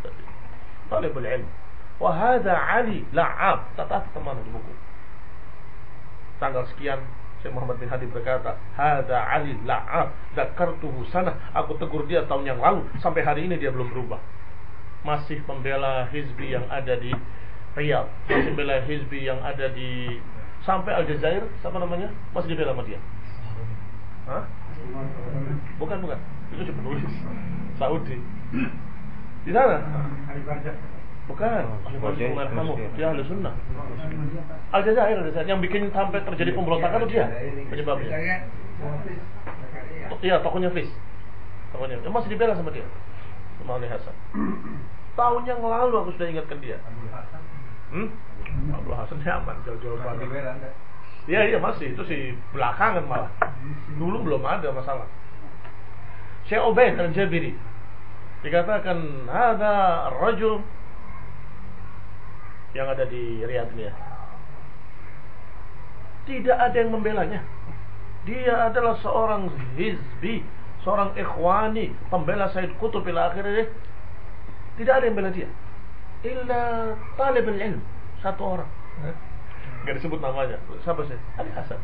Wa hadha Ali La'ab. Tata teman di buku. Tanggal sekian Syekh Muhammad bin Hadi berkata, hadha Ali La'ab, dzakartuhu sanah. Aku tegur dia tahun yang lalu, sampai hari ini dia belum berubah. Masih membela hizbi yang ada di Riyadh, masih membela hizbi yang ada di sampai Aljazair, siapa namanya? Masih dibela sama dia. Hah? Bukan. Itu cuma penulis Saudi. Di sana? Bukan. Dia ahli sunnah. Aljazair yang bikin sampai terjadi pemberontakan itu dia penyebabnya. Iya, tokohnya Fis. Tokohnya masih dibela sama dia. Sama Ali Hasan. Tahun yang lalu aku sudah ingatkan dia. Abdul Hasan aman, jauh-jauh pagi. Iya masih, itu sih belakangan malah. Dulu belum ada masalah. Syekh Ubaid Al-Jabiri dikatakan ada rajul yang ada di Riyadh ini ya. Tidak ada yang membelanya. Dia adalah seorang hizbi, seorang ikhwani, pembela Sayyid Qutb ila akhirnya. Tidak ada yang bela dia. Illa talibul ilm, satu orang. Enggak disebut namanya. Siapa sih? Ali Hasan.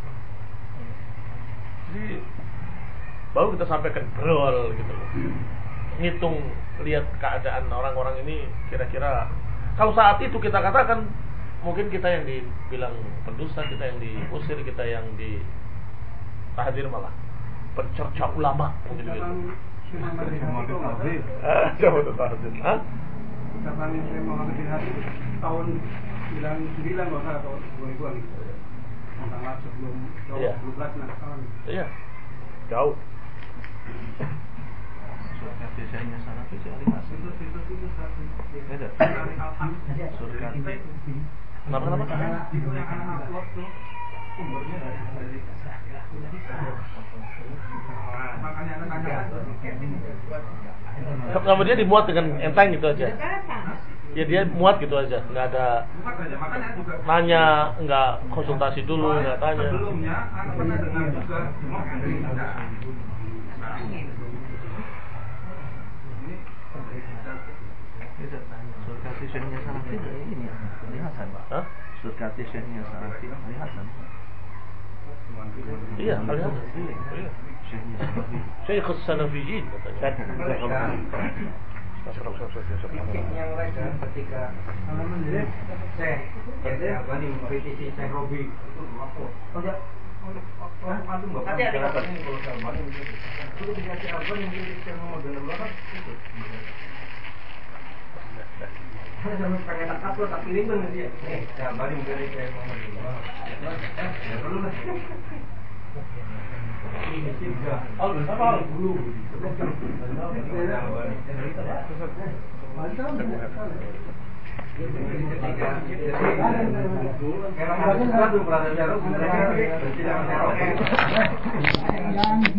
Jadi baru kita sampaikan brol gitu loh. Ngitung, lihat keadaan orang-orang ini kira-kira. Kalau saat itu kita katakan mungkin kita yang dibilang pendusta, kita yang diusir, kita yang ditahdir malah pencerca ulama mungkin gitu. Coba tuh tahdir. Hah? Ucapan Syekh Muhammad bin Hadi tahun 99 atau tahun 2000-an gitu. Sangat sebelum Iya. 12 tahun. Iya. Jauh. Surga desanya Salafi sih Ali Hasan. Ada. Surga. Kenapa? Itu yang anak upload tuh sumbernya dari makanya anak tanya. Sama dia dimuat dengan enteng gitu aja. Ya dia muat gitu aja, nggak ada Makanya juga nanya, nggak konsultasi dulu, nggak tanya. sebelumnya anak pernah dengar juga cuma tidak. Surga desanya Salafi ini Ali Hasan. Hah? Surga desanya Salafi Ali Hasan. Iya, kalian. Iya. Syekh Salafiyin katanya. Yang mereka ketika saya Albani mengkritisi Syekh Robi itu Tapi ada apa? Itu ketika Syekh Albani mengkritisi Syekh Muhammad bin Abdullah itu saya sampai pengen tak upload tak kirim kan dia Syekh Albani mengkritisi Syekh Muhammad bin Abdullah ya perlu lah ini juga apa dulu Jangan